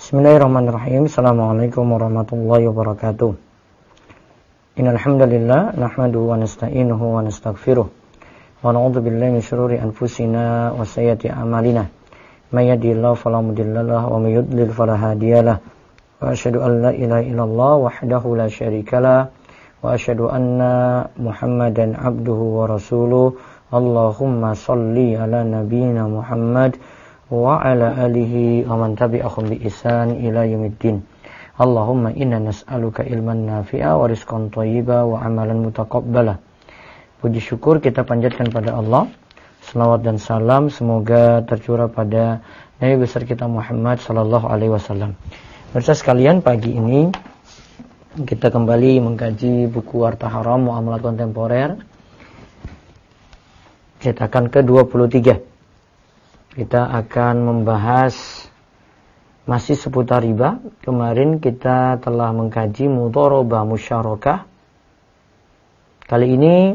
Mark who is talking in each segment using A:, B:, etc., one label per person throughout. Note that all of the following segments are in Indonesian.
A: Bismillahirrahmanirrahim. Assalamualaikum warahmatullahi wabarakatuh. Innal hamdalillah nahmaduhu wa nasta'inuhu wa nastaghfiruh wa na'udzu billahi min shururi anfusina wa sayyiati a'malina. May yahdihillahu fala mudilla lahu wa may yudlil fala hadiyalah. Wa asyhadu an la ilaha illallah wahdahu la syarikalah wa asyhadu anna Muhammadan abduhu wa rasuluh. Allahumma shalli ala nabiyyina Muhammad wa ala alihi wa man tabi'ahum bi ihsan ila yaumiddin. Allahumma inna nas'aluka ilman nafi'a wa rizqan thayyiba wa amalan mutaqabbala. Puji syukur kita panjatkan pada Allah. Selawat dan salam semoga tercurah pada Nabi besar kita Muhammad sallallahu alaihi wasallam. Pemirsa sekalian, pagi ini kita kembali mengkaji buku Harta Haram Muamalat Kontemporer cetakan ke-23. Kita akan membahas masih seputar riba. Kemarin kita telah mengkaji mudharabah musyarakah. Kali ini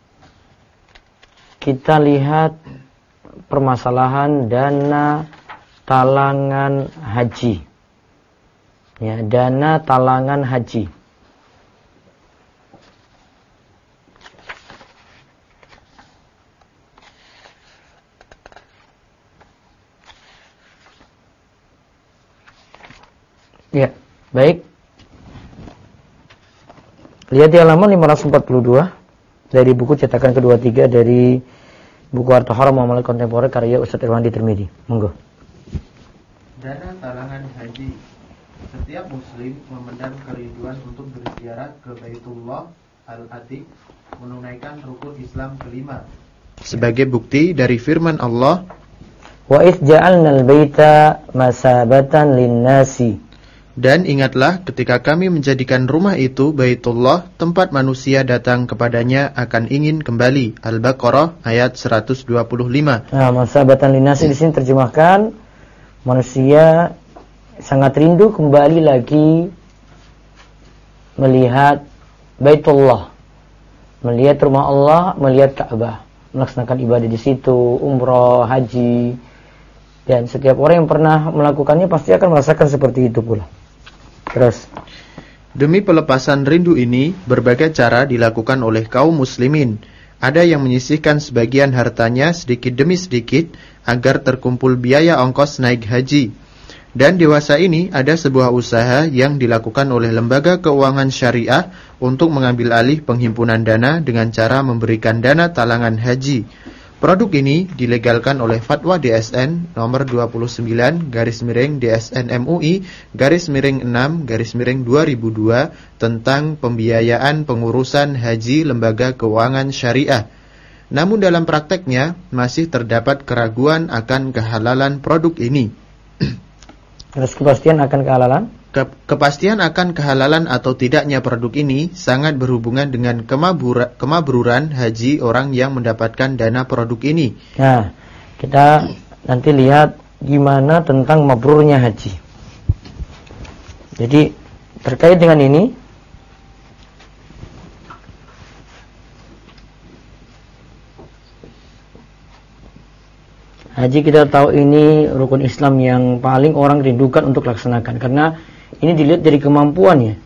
A: kita lihat permasalahan dana talangan haji. Ya, dana talangan haji. Ya, baik. Lihat di halaman 542 dari buku cetakan ke-23 dari buku Harta Haram Muamalat Kontemporer karya Ustaz Irwandi Tirmidzi. Monggo.
B: Dana talangan haji. Setiap muslim memendam kerinduan untuk berziarah ke Baitullah Al-Atiq, menunaikan rukun Islam kelima. Sebagai bukti dari firman Allah,
A: Wa idh ja'alnal baita masabatan lin-nasi.
B: Dan ingatlah ketika kami menjadikan rumah itu Baitullah, tempat manusia datang kepadanya akan ingin kembali. Al-Baqarah ayat 125.
A: Nah, masabatan linnasi di sini terjemahkan manusia sangat rindu kembali lagi melihat Baitullah, melihat rumah Allah, melihat Ka'bah, melaksanakan ibadah di situ, umrah, haji. Dan setiap orang yang pernah melakukannya pasti akan merasakan seperti itu pula. Terus,
B: demi pelepasan rindu ini, berbagai cara dilakukan oleh kaum muslimin. Ada yang menyisihkan sebagian hartanya sedikit demi sedikit agar terkumpul biaya ongkos naik haji. Dan dewasa ini ada sebuah usaha yang dilakukan oleh lembaga keuangan syariah untuk mengambil alih penghimpunan dana dengan cara memberikan dana talangan haji. Produk ini dilegalkan oleh Fatwa DSN nomor 29/DSN MUI /6/2002 tentang pembiayaan pengurusan haji lembaga keuangan syariah. Namun dalam prakteknya masih terdapat keraguan akan kehalalan produk ini.
A: terus kepastian akan kehalalan?
B: Kepastian akan kehalalan atau tidaknya produk ini sangat berhubungan dengan kemabruran haji orang yang mendapatkan dana produk ini.
A: Nah, kita nanti lihat gimana tentang mabrurnya haji. Jadi terkait dengan ini, haji kita tahu ini rukun Islam yang paling orang rindukan untuk laksanakan karena ini dilihat dari kemampuannya.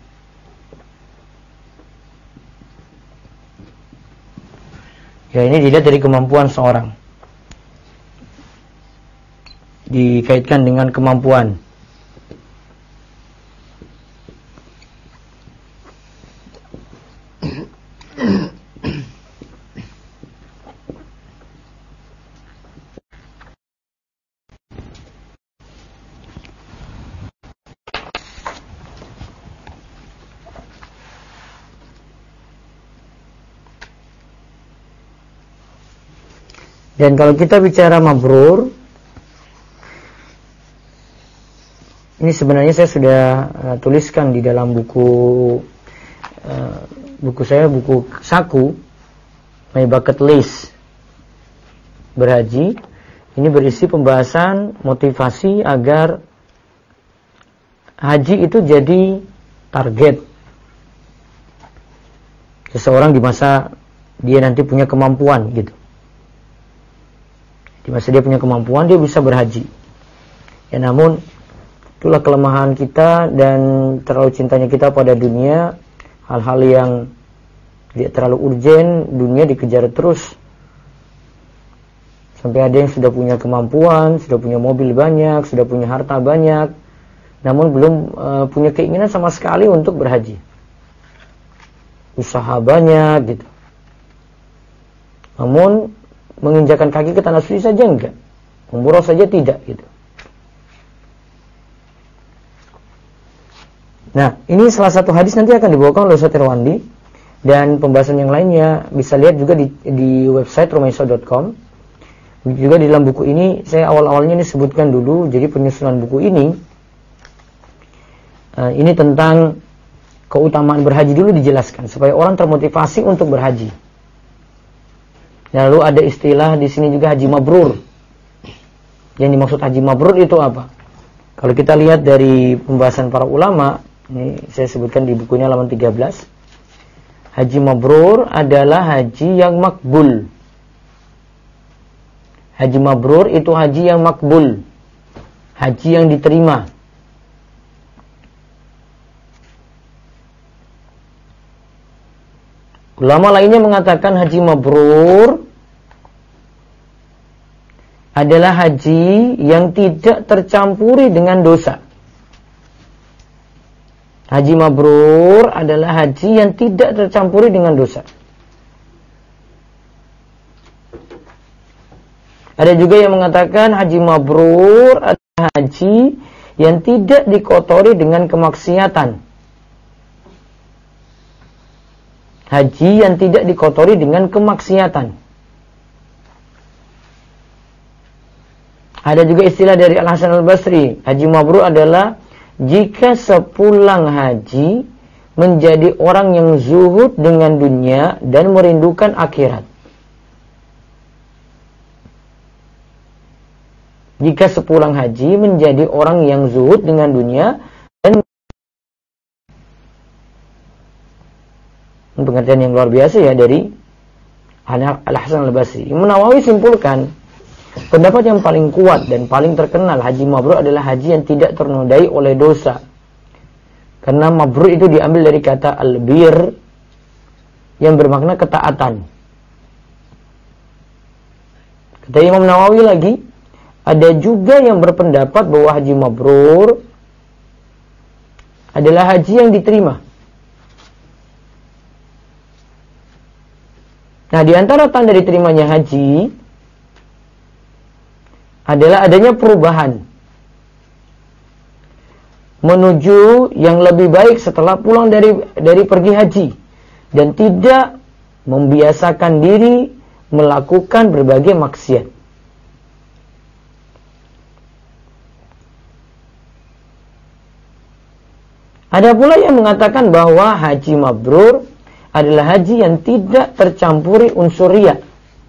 A: Ya, ini dilihat dari kemampuan seorang. Dikaitkan dengan kemampuan. Dan kalau kita bicara mabrur, ini sebenarnya saya sudah tuliskan di dalam buku saya, buku saku, My Bucket List berhaji. Ini berisi pembahasan motivasi agar haji itu jadi target seseorang di masa dia nanti punya kemampuan gitu. Di masa dia punya kemampuan, dia bisa berhaji. Ya, namun Itulah kelemahan kita dan terlalu cintanya kita pada dunia. Hal-hal yang tidak terlalu urgen, dunia dikejar terus. Sampai ada yang sudah punya kemampuan, sudah punya mobil banyak, sudah punya harta banyak, namun belum punya keinginan sama sekali untuk berhaji. Usaha banyak gitu, namun menginjakan kaki ke tanah suci saja enggak, umroh saja tidak gitu. Nah, ini salah satu hadis nanti akan dibawakan oleh Ustaz Irwandi, dan pembahasan yang lainnya bisa lihat juga di website rumaiso.com. Juga di dalam buku ini saya awal-awalnya disebutkan dulu, jadi penyusunan buku ini tentang keutamaan berhaji dulu dijelaskan supaya orang termotivasi untuk berhaji. Lalu ada istilah di sini juga haji mabrur. Yang dimaksud haji mabrur itu apa? Kalau kita lihat dari pembahasan para ulama, ini saya sebutkan di bukunya halaman 13. Haji mabrur adalah haji yang makbul. Haji mabrur itu haji yang makbul, haji yang diterima. Ulama lainnya mengatakan haji mabrur adalah haji yang tidak tercampuri dengan dosa. Haji mabrur adalah haji yang tidak tercampuri dengan dosa. Ada juga yang mengatakan haji mabrur adalah haji yang tidak dikotori dengan kemaksiatan. Haji yang tidak dikotori dengan kemaksiatan. Ada juga istilah dari Al-Hasan Al-Basri, haji mabrur adalah jika sepulang haji menjadi orang yang zuhud dengan dunia dan merindukan akhirat. Jika sepulang haji menjadi orang yang zuhud dengan dunia dan pengertian yang luar biasa ya dari Al-Hasan Al-Basri. Imam Nawawi simpulkan, pendapat yang paling kuat dan paling terkenal haji mabrur adalah haji yang tidak ternodai oleh dosa. Karena mabrur itu diambil dari kata al-bir yang bermakna ketaatan. Kata Imam Nawawi lagi, ada juga yang berpendapat bahwa haji mabrur adalah haji yang diterima. Nah, di antara tanda diterimanya haji adalah adanya perubahan menuju yang lebih baik setelah pulang dari pergi haji dan tidak membiasakan diri melakukan berbagai maksiat. Ada pula yang mengatakan bahwa haji mabrur adalah haji yang tidak tercampuri unsur riya.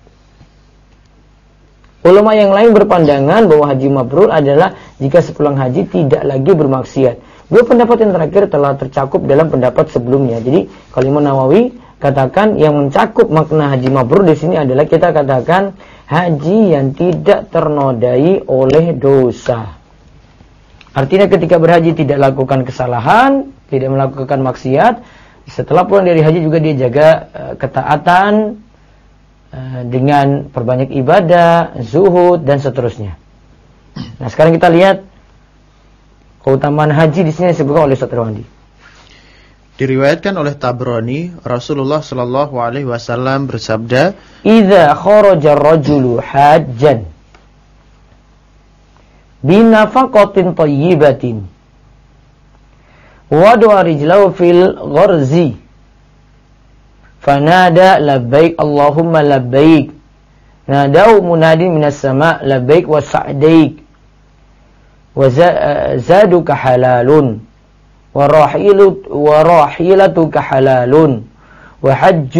A: Ulama yang lain berpandangan bahwa haji mabrur adalah jika sepulang haji tidak lagi bermaksiat. Dua pendapat yang terakhir telah tercakup dalam pendapat sebelumnya. Jadi kalau Imam Nawawi katakan yang mencakup makna haji mabrur di sini adalah kita katakan haji yang tidak ternodai oleh dosa. Artinya ketika berhaji tidak lakukan kesalahan, tidak melakukan maksiat, setelah pulang dari haji juga dia jaga ketaatan dengan perbanyak ibadah, zuhud dan seterusnya. Nah, sekarang kita lihat keutamaan haji di sini disebutkan oleh Ustaz Irwandi.
B: Diriwayatkan oleh Tabrani, Rasulullah sallallahu alaihi wasallam bersabda,
A: "Idza kharaja ar-rajulu hajjan binafaqatin thayyibatin wada'a rijlahu fil gharzi fanada labbaik Allahumma labbaik nadau munadi minas sama' labbaik wa sa'daik wa zaduka halalun wa rahilatuka halalun wa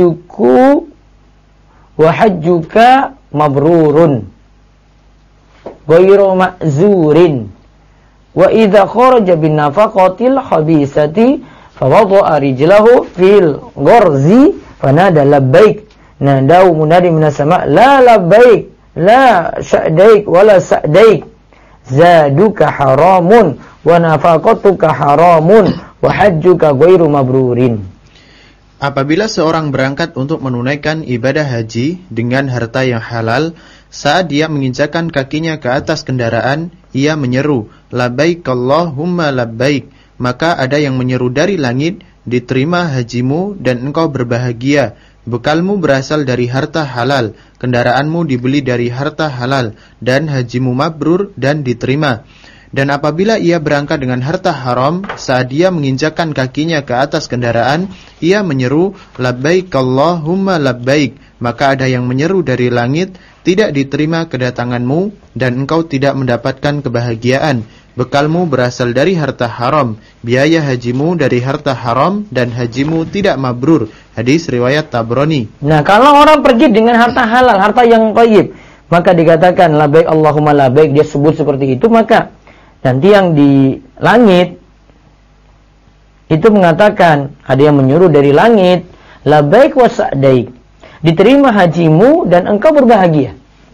A: hajjuka mabrurun ghairu ma'zurin wa idza kharaja bin nafaqatil khabisati fawadha'a rijlahu fil gharzi fanada labbaik nadau munadi minas sama' la labbaik la sa'daik wala sa'daik zaduka haramun wa nafaqatuka haramun wa hajjuka ghairu mabrurin.
B: Apabila seorang berangkat untuk menunaikan ibadah haji dengan harta yang halal, saat dia menginjakkan kakinya ke atas kendaraan, ia menyeru, labbaik Allahumma labbaik. Maka ada yang menyeru dari langit, diterima hajimu dan engkau berbahagia. Bekalmu berasal dari harta halal, kendaraanmu dibeli dari harta halal, dan hajimu mabrur dan diterima. Dan apabila ia berangkat dengan harta haram, saat dia menginjakkan kakinya ke atas kendaraan, ia menyeru, labbaik Allahumma labbaik. Maka ada yang menyeru dari langit, tidak diterima kedatanganmu, dan engkau tidak mendapatkan kebahagiaan. Bekalmu berasal dari harta haram, biaya hajimu dari harta haram, dan hajimu tidak mabrur. Hadis riwayat Tabrani.
A: Nah, kalau orang pergi dengan harta halal, harta yang thayyib, maka dikatakan labbaik Allahumma labbaik, dia sebut seperti itu, maka nanti yang di langit itu mengatakan, ada yang menyuruh dari langit, labbaik wa sa'daik, diterima hajimu dan engkau berbahagia.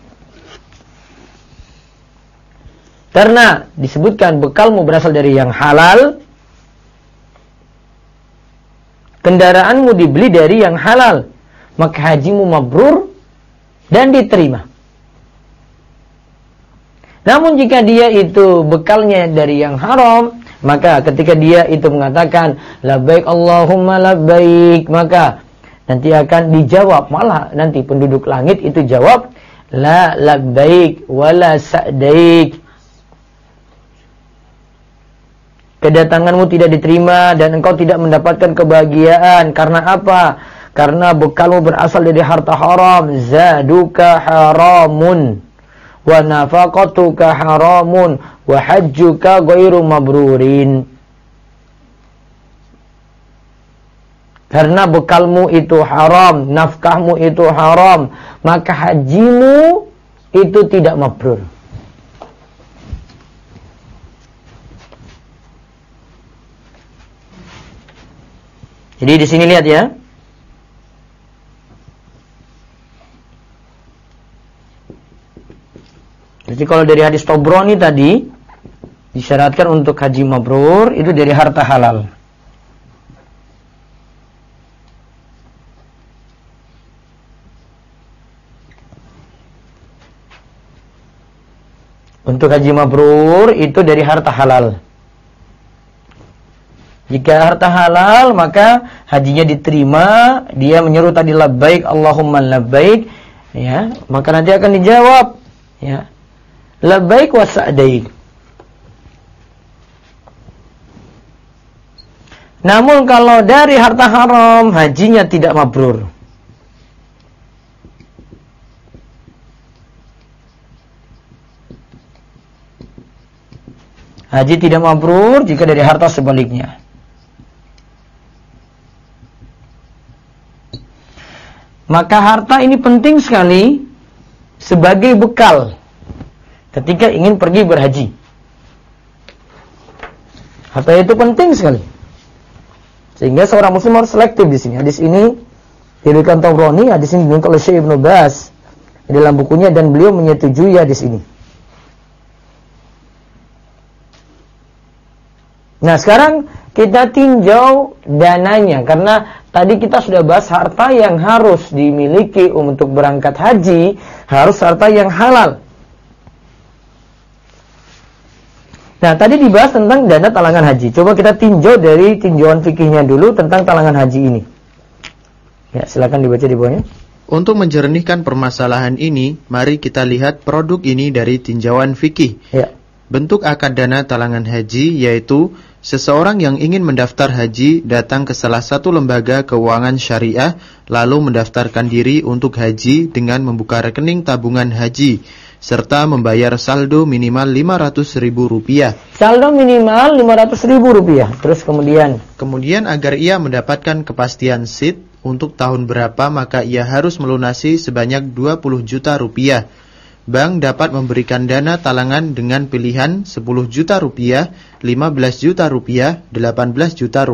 A: Karena disebutkan bekalmu berasal dari yang halal, kendaraanmu dibeli dari yang halal, maka hajimu mabrur dan diterima. Namun jika dia itu bekalnya dari yang haram, maka ketika dia itu mengatakan labbaik Allahumma labbaik, maka nanti akan dijawab, malah nanti penduduk langit itu jawab la labbaik wala sa'daik. Kedatanganmu tidak diterima dan engkau tidak mendapatkan kebahagiaan. Karena apa? Karena bekalmu berasal dari harta haram. Zaduka haramun wa nafaqatuka haramun wa hajjuka ghairu mabrurin. Karena bekalmu itu haram, nafkahmu itu haram, maka hajimu itu tidak mabrur. Jadi di sini lihat ya. Jadi kalau dari hadis Tabrani tadi disyaratkan untuk haji mabrur itu dari harta halal. Untuk haji mabrur itu dari harta halal. Jika harta halal, maka hajinya diterima, dia menyeru tadi labbaik Allahumma labbaik, ya, maka nanti akan dijawab, ya, labbaik wa sa'daik. Namun kalau dari harta haram, hajinya tidak mabrur. Haji tidak mabrur jika dari harta sebaliknya. Maka harta ini penting sekali sebagai bekal ketika ingin pergi berhaji. Harta itu penting sekali. Sehingga seorang muslim harus selektif di sini. Hadis ini diriwayatkan Tabrani, hadis ini diriwayatkan oleh Syekh Ibnu Baz dalam bukunya, dan beliau menyetujui hadis ini. Nah, sekarang kita tinjau dananya, karena tadi kita sudah bahas harta yang harus dimiliki untuk berangkat haji, harus harta yang halal. Nah, tadi dibahas tentang dana talangan haji. Coba kita tinjau dari tinjauan fikihnya dulu tentang talangan haji ini. Ya, silakan dibaca di bawahnya.
B: Untuk menjernihkan permasalahan ini, mari kita lihat produk ini dari tinjauan fikih.
A: Ya.
B: Bentuk akad dana talangan haji yaitu seseorang yang ingin mendaftar haji datang ke salah satu lembaga keuangan syariah, lalu mendaftarkan diri untuk haji dengan membuka rekening tabungan haji, serta membayar saldo minimal Rp500.000.
A: Saldo minimal Rp500.000. Terus kemudian
B: agar ia mendapatkan kepastian seat untuk tahun berapa, maka ia harus melunasi sebanyak Rp20 juta. Bank dapat memberikan dana talangan dengan pilihan Rp10 juta, Rp15 juta, Rp18 juta.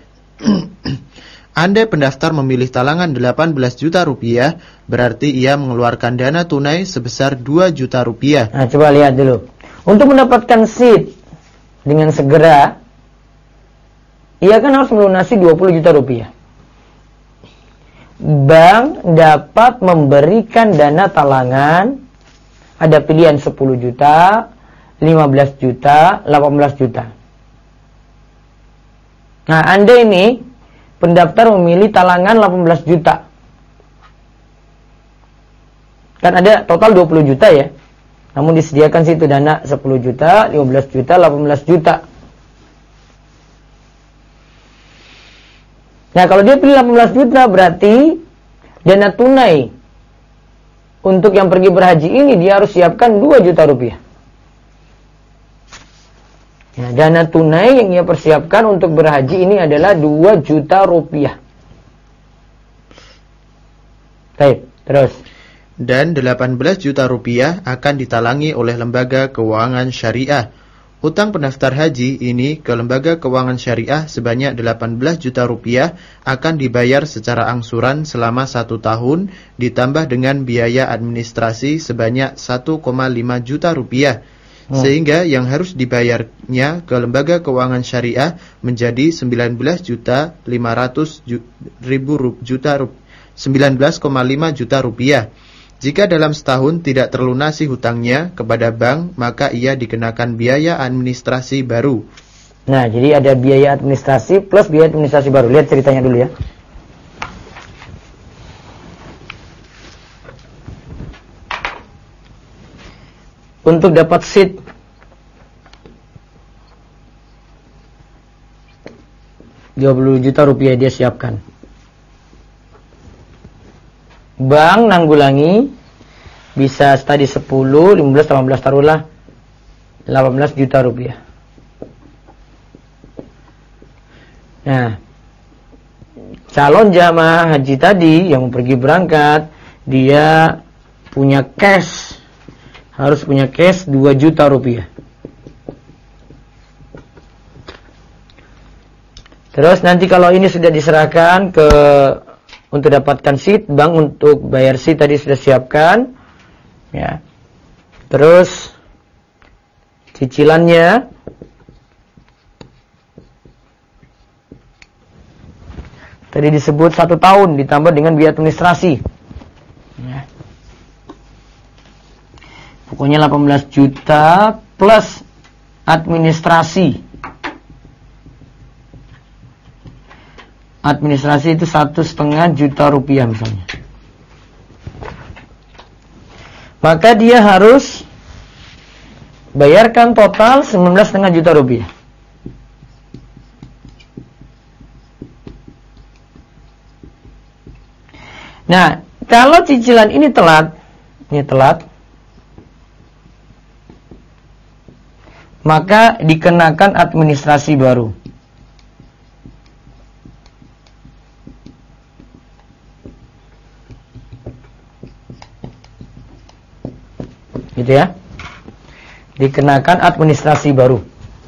B: Andai pendaftar memilih talangan Rp18 juta, berarti ia mengeluarkan dana tunai sebesar Rp2 juta.
A: Nah, coba lihat dulu. Untuk mendapatkan seed dengan segera, ia kan harus melunasi 20 juta rupiah. Bank dapat memberikan dana talangan, ada pilihan 10 juta, 15 juta, 18 juta. Nah, Anda ini pendaftar memilih talangan 18 juta. Kan ada total 20 juta ya. Namun disediakan situ dana 10 juta, 15 juta, 18 juta. Nah, kalau dia pilih 18 juta berarti dana tunai untuk yang pergi berhaji ini dia harus siapkan 2 juta rupiah. Ya, dana tunai yang ia persiapkan untuk berhaji ini adalah 2 juta rupiah. Baik, terus.
B: Dan 18 juta rupiah akan ditalangi oleh lembaga keuangan syariah. Utang pendaftar haji ini ke lembaga keuangan syariah sebanyak 18 juta rupiah akan dibayar secara angsuran selama 1 tahun ditambah dengan biaya administrasi sebanyak 1,5 juta rupiah. Sehingga yang harus dibayarnya ke lembaga keuangan syariah menjadi 19,5 juta rupiah. Jika dalam setahun tidak terlunasi hutangnya kepada bank, maka ia dikenakan biaya administrasi baru.
A: Nah, jadi ada biaya administrasi plus biaya administrasi baru. Lihat ceritanya dulu ya. Untuk dapat seed Rp20 juta dia siapkan. Bank nanggulangi bisa tadi 10, 15, 18 taruhlah 18 juta rupiah. Nah, calon jamaah haji tadi yang mau pergi berangkat, dia punya cash, harus punya cash 2 juta rupiah. Terus nanti kalau ini sudah diserahkan ke untuk dapatkan seed, bank untuk bayar seed tadi sudah siapkan, ya. Terus cicilannya tadi disebut 1 tahun ditambah dengan biaya administrasi, ya. Pokoknya 18 juta plus administrasi. Administrasi itu 1,5 juta rupiah misalnya. Maka dia harus bayarkan total 19,5 juta rupiah. Nah, kalau cicilan ini telat, maka dikenakan administrasi baru. Gitu ya. Dikenakan administrasi baru.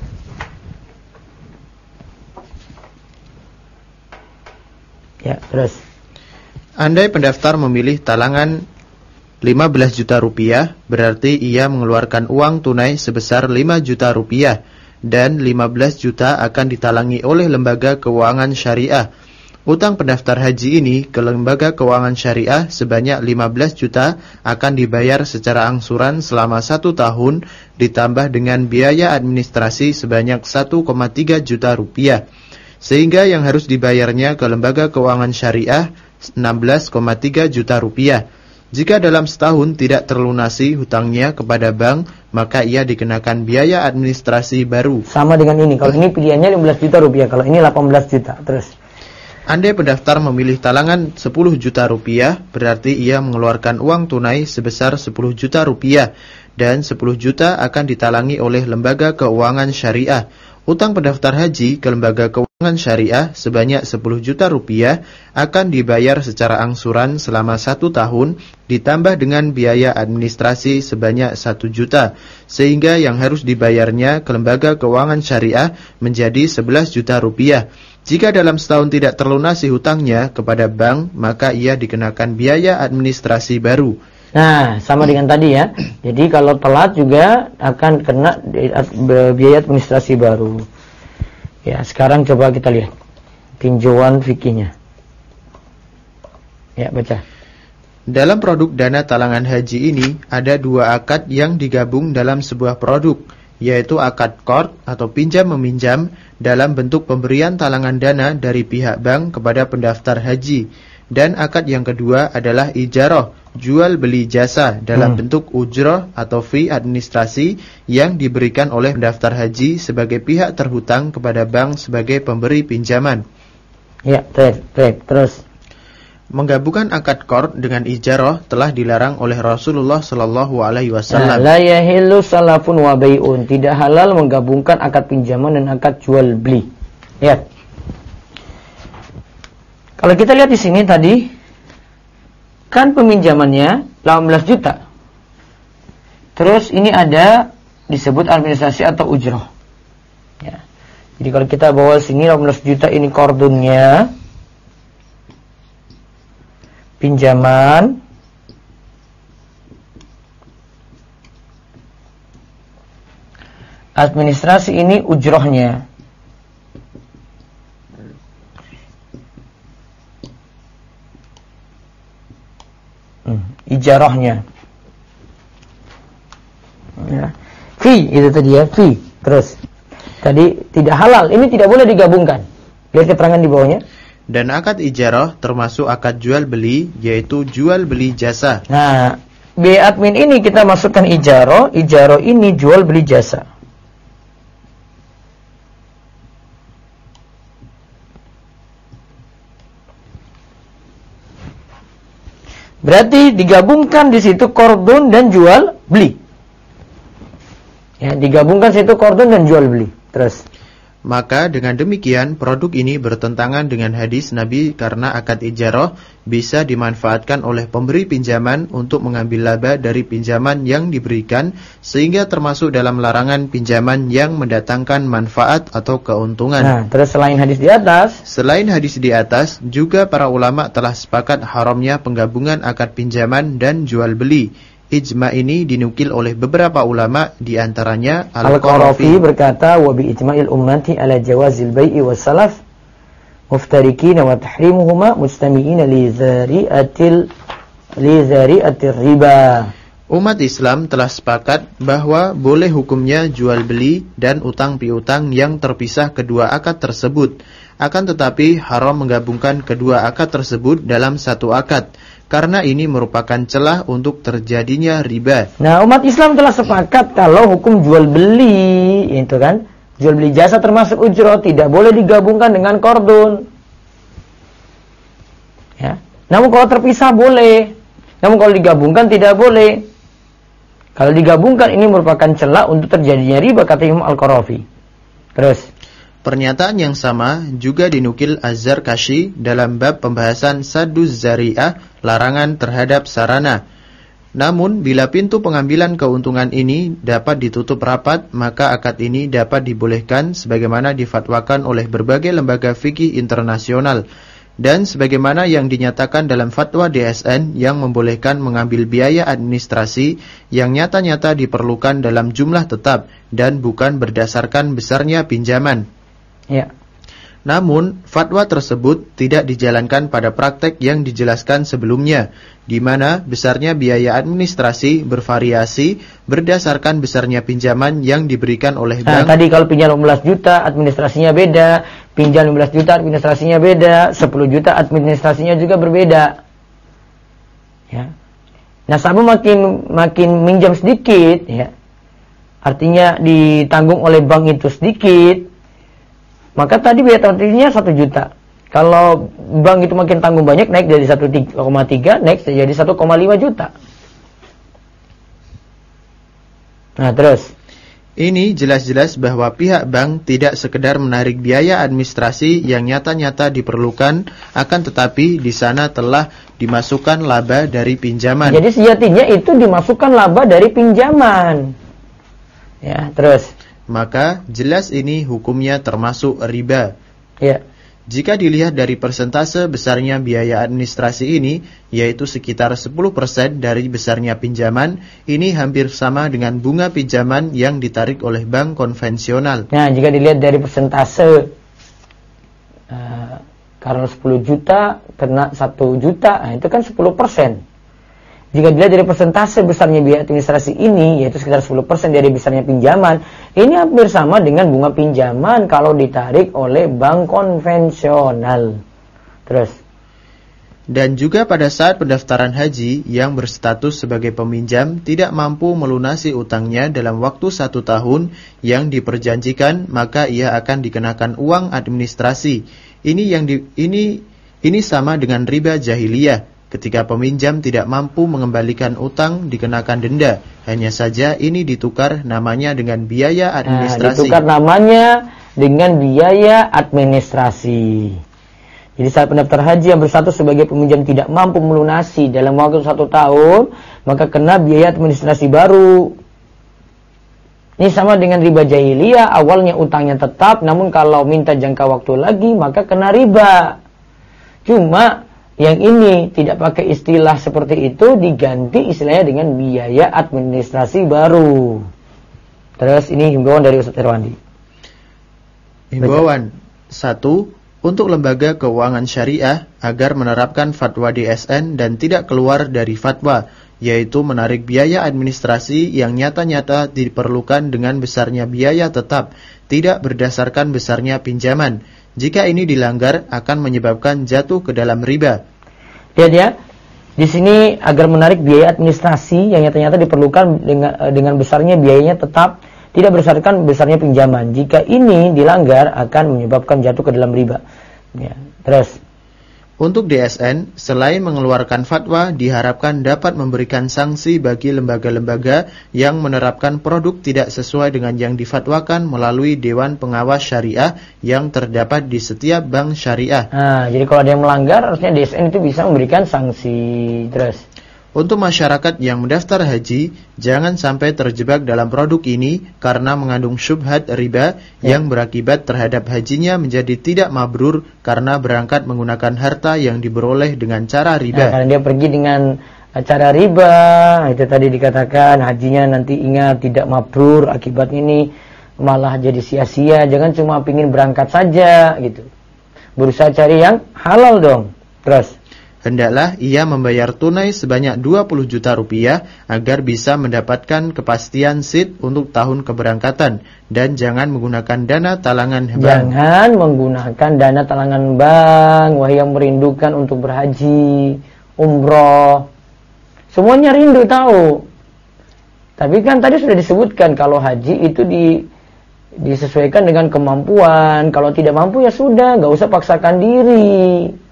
A: Ya, terus.
B: Andai pendaftar memilih talangan 15 juta rupiah, berarti ia mengeluarkan uang tunai sebesar 5 juta rupiah dan 15 juta akan ditalangi oleh lembaga keuangan syariah. Utang pendaftar haji ini ke lembaga keuangan syariah sebanyak 15 juta akan dibayar secara angsuran selama 1 tahun ditambah dengan biaya administrasi sebanyak 1,3 juta rupiah. Sehingga yang harus dibayarnya ke lembaga keuangan syariah 16,3 juta rupiah. Jika dalam setahun tidak terlunasi hutangnya kepada bank, maka ia dikenakan biaya administrasi baru.
A: Sama dengan ini, kalau ini pilihannya 15 juta rupiah, kalau ini 18 juta. Terus
B: andai pendaftar memilih talangan 10 juta rupiah, berarti ia mengeluarkan uang tunai sebesar 10 juta rupiah dan 10 juta akan ditalangi oleh lembaga keuangan syariah. Utang pendaftar haji ke lembaga keuangan syariah sebanyak 10 juta rupiah akan dibayar secara angsuran selama 1 tahun ditambah dengan biaya administrasi sebanyak 1 juta. Sehingga yang harus dibayarnya ke lembaga keuangan syariah menjadi 11 juta rupiah. Jika dalam setahun tidak terlunasi hutangnya kepada bank, maka ia dikenakan biaya administrasi baru.
A: Nah, sama dengan tadi ya. Jadi kalau telat juga akan kena biaya administrasi baru. Ya, sekarang coba kita lihat tinjauan fikihnya. Ya, baca.
B: Dalam produk dana talangan haji ini ada dua akad yang digabung dalam sebuah produk, yaitu akad qard atau pinjam-meminjam dalam bentuk pemberian talangan dana dari pihak bank kepada pendaftar haji. Dan akad yang kedua adalah ijarah, jual beli jasa dalam bentuk ujrah atau fee administrasi yang diberikan oleh pendaftar haji sebagai pihak terhutang kepada bank sebagai pemberi pinjaman.
A: Ya, baik. Terus
B: menggabungkan akad qard dengan ijarah telah dilarang oleh Rasulullah sallallahu alaihi wasallam.
A: La yahillu salafun wa bai'un. Tidak halal menggabungkan akad pinjaman dan akad jual beli. Ya. Kalau kita lihat di sini tadi kan peminjamannya 18 juta. Terus ini ada disebut administrasi atau ujrah. Ya. Jadi kalau kita bawa sini 18 juta ini kordunnya, pinjaman, administrasi ini ujrohnya. Ijarahnya. Ya. Fee itu tadi ya, fee. Terus tadi tidak halal, ini tidak boleh digabungkan. Lihat keterangan di bawahnya.
B: Dan akad ijarah termasuk akad jual beli, yaitu jual beli jasa.
A: Nah, biaya admin ini kita masukkan ijarah ini jual beli jasa. Berarti digabungkan di situ kordon dan jual beli. Ya, digabungkan situ kordon dan jual beli. Terus
B: maka dengan demikian produk ini bertentangan dengan hadis Nabi karena akad ijarah bisa dimanfaatkan oleh pemberi pinjaman untuk mengambil laba dari pinjaman yang diberikan, sehingga termasuk dalam larangan pinjaman yang mendatangkan manfaat atau keuntungan.
A: Nah, terus selain hadis di atas, juga para ulama telah sepakat haramnya penggabungan akad pinjaman dan jual beli. Ijma ini dinukil oleh beberapa ulama, di antaranya Al-Qarafi berkata wa bi ijma'il ummati ala jawazil bai'i was salaf muftarikina wa tahrimuhuma mustami'ina li zari'atir riba.
B: Umat Islam telah sepakat bahwa boleh hukumnya jual beli dan utang piutang yang terpisah kedua akad tersebut. Akan tetapi haram menggabungkan kedua akad tersebut dalam satu akad, karena ini merupakan celah untuk terjadinya riba.
A: Nah, umat Islam telah sepakat kalau hukum jual beli, itu kan, jual beli jasa termasuk ujrah, tidak boleh digabungkan dengan kordon. Ya. Namun kalau terpisah boleh. Namun kalau digabungkan tidak boleh. Kalau digabungkan ini merupakan celah untuk terjadinya riba, kata Imam Al-Qarafi. Terus
B: pernyataan yang sama juga dinukil Az-Zarkashi dalam bab pembahasan Sadduz Zari'ah, larangan terhadap sarana. Namun, bila pintu pengambilan keuntungan ini dapat ditutup rapat, maka akad ini dapat dibolehkan sebagaimana difatwakan oleh berbagai lembaga fikih internasional, dan sebagaimana yang dinyatakan dalam fatwa DSN yang membolehkan mengambil biaya administrasi yang nyata-nyata diperlukan dalam jumlah tetap dan bukan berdasarkan besarnya pinjaman.
A: Ya.
B: Namun, fatwa tersebut tidak dijalankan pada praktek yang dijelaskan sebelumnya, di mana besarnya biaya administrasi bervariasi berdasarkan besarnya pinjaman yang diberikan oleh bank.
A: Tadi kalau pinjam 15 juta administrasinya beda, pinjam 15 juta administrasinya beda, 10 juta administrasinya juga berbeda. Ya. Nasabah makin minjam sedikit, ya. Artinya ditanggung oleh bank itu sedikit. Maka tadi biaya transfernya 1 juta. Kalau bank itu makin tanggung banyak, naik dari 1,3 naik jadi 1,5 juta. Nah, terus
B: ini jelas-jelas bahwa pihak bank tidak sekedar menarik biaya administrasi yang nyata-nyata diperlukan, akan tetapi di sana telah dimasukkan laba dari pinjaman.
A: Jadi sejatinya itu dimasukkan laba dari pinjaman. Ya, terus
B: maka jelas ini hukumnya termasuk riba.
A: Ya.
B: Jika dilihat dari persentase besarnya biaya administrasi ini, yaitu sekitar 10% dari besarnya pinjaman, ini hampir sama dengan bunga pinjaman yang ditarik oleh bank konvensional.
A: Nah, jika dilihat dari persentase, karena 10 juta kena 1 juta, nah itu kan 10%. Jika dilihat dari persentase besarnya biaya administrasi ini, yaitu sekitar 10% dari besarnya pinjaman, ini hampir sama dengan bunga pinjaman kalau ditarik oleh bank konvensional. Terus.
B: Dan juga pada saat pendaftaran haji yang berstatus sebagai peminjam tidak mampu melunasi utangnya dalam waktu 1 tahun yang diperjanjikan, maka ia akan dikenakan uang administrasi. Ini sama dengan riba jahiliyah. Ketika peminjam tidak mampu mengembalikan utang, dikenakan denda. Hanya saja ini ditukar namanya dengan biaya administrasi.
A: Ditukar namanya dengan biaya administrasi. Jadi saat pendaftar haji yang berstatus sebagai peminjam tidak mampu melunasi dalam waktu 1 tahun, maka kena biaya administrasi baru. Ini sama dengan riba jahiliyah, awalnya utangnya tetap, namun kalau minta jangka waktu lagi, maka kena riba. Cuma yang ini tidak pakai istilah seperti itu, diganti istilahnya dengan biaya administrasi baru. Terus ini himbauan dari Ustaz Irwandi.
B: Himbauan 1. Untuk lembaga keuangan syariah agar menerapkan fatwa DSN dan tidak keluar dari fatwa, yaitu menarik biaya administrasi yang nyata-nyata diperlukan dengan besarnya biaya tetap, tidak berdasarkan besarnya pinjaman. Jika ini dilanggar akan menyebabkan jatuh ke dalam riba.
A: Lihat ya, di sini agar menarik biaya administrasi yang nyata-nyata diperlukan dengan besarnya biayanya tetap, tidak berdasarkan besarnya pinjaman. Jika ini dilanggar akan menyebabkan jatuh ke dalam riba. Ya, terus.
B: Untuk DSN, selain mengeluarkan fatwa, diharapkan dapat memberikan sanksi bagi lembaga-lembaga yang menerapkan produk tidak sesuai dengan yang difatwakan melalui Dewan Pengawas Syariah yang terdapat di setiap bank syariah.
A: Nah, jadi kalau ada yang melanggar, harusnya DSN itu bisa memberikan sanksi. Terus.
B: Untuk masyarakat yang mendaftar haji, jangan sampai terjebak dalam produk ini karena mengandung syubhat riba yang berakibat terhadap hajinya menjadi tidak mabrur karena berangkat menggunakan harta yang diperoleh dengan cara riba.
A: Nah, karena dia pergi dengan cara riba, itu tadi dikatakan hajinya nanti ingat tidak mabrur, akibat ini malah jadi sia-sia. Jangan cuma pingin berangkat saja gitu. Berusaha cari yang halal dong. Terus.
B: Hendaklah ia membayar tunai sebanyak 20 juta rupiah agar bisa mendapatkan kepastian seat untuk tahun keberangkatan, dan jangan menggunakan dana talangan bank.
A: Jangan menggunakan dana talangan bank, wahai yang merindukan untuk berhaji, umroh. Semuanya rindu tahu. Tapi kan tadi sudah disebutkan kalau haji itu disesuaikan dengan kemampuan. Kalau tidak mampu ya sudah, nggak usah paksakan diri.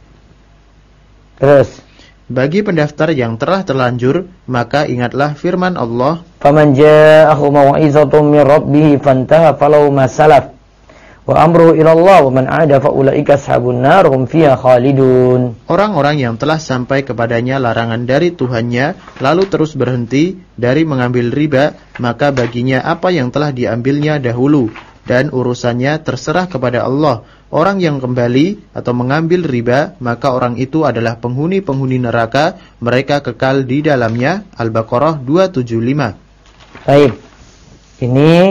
A: Terus,
B: bagi pendaftar yang telah terlanjur, maka ingatlah firman Allah,
A: "Faman ja'ahu mau'izatun min rabbih fantaha falahu ma salaf wa amruhu ila Allah wa man 'ada fa ulaika ashabun nar hum fiha khalidun."
B: Orang-orang yang telah sampai kepadanya larangan dari Tuhannya lalu terus berhenti dari mengambil riba, maka baginya apa yang telah diambilnya dahulu, dan urusannya terserah kepada Allah. Orang yang kembali atau mengambil riba, maka orang itu adalah penghuni-penghuni neraka, mereka kekal di dalamnya. Al-Baqarah 275.
A: Baik. Ini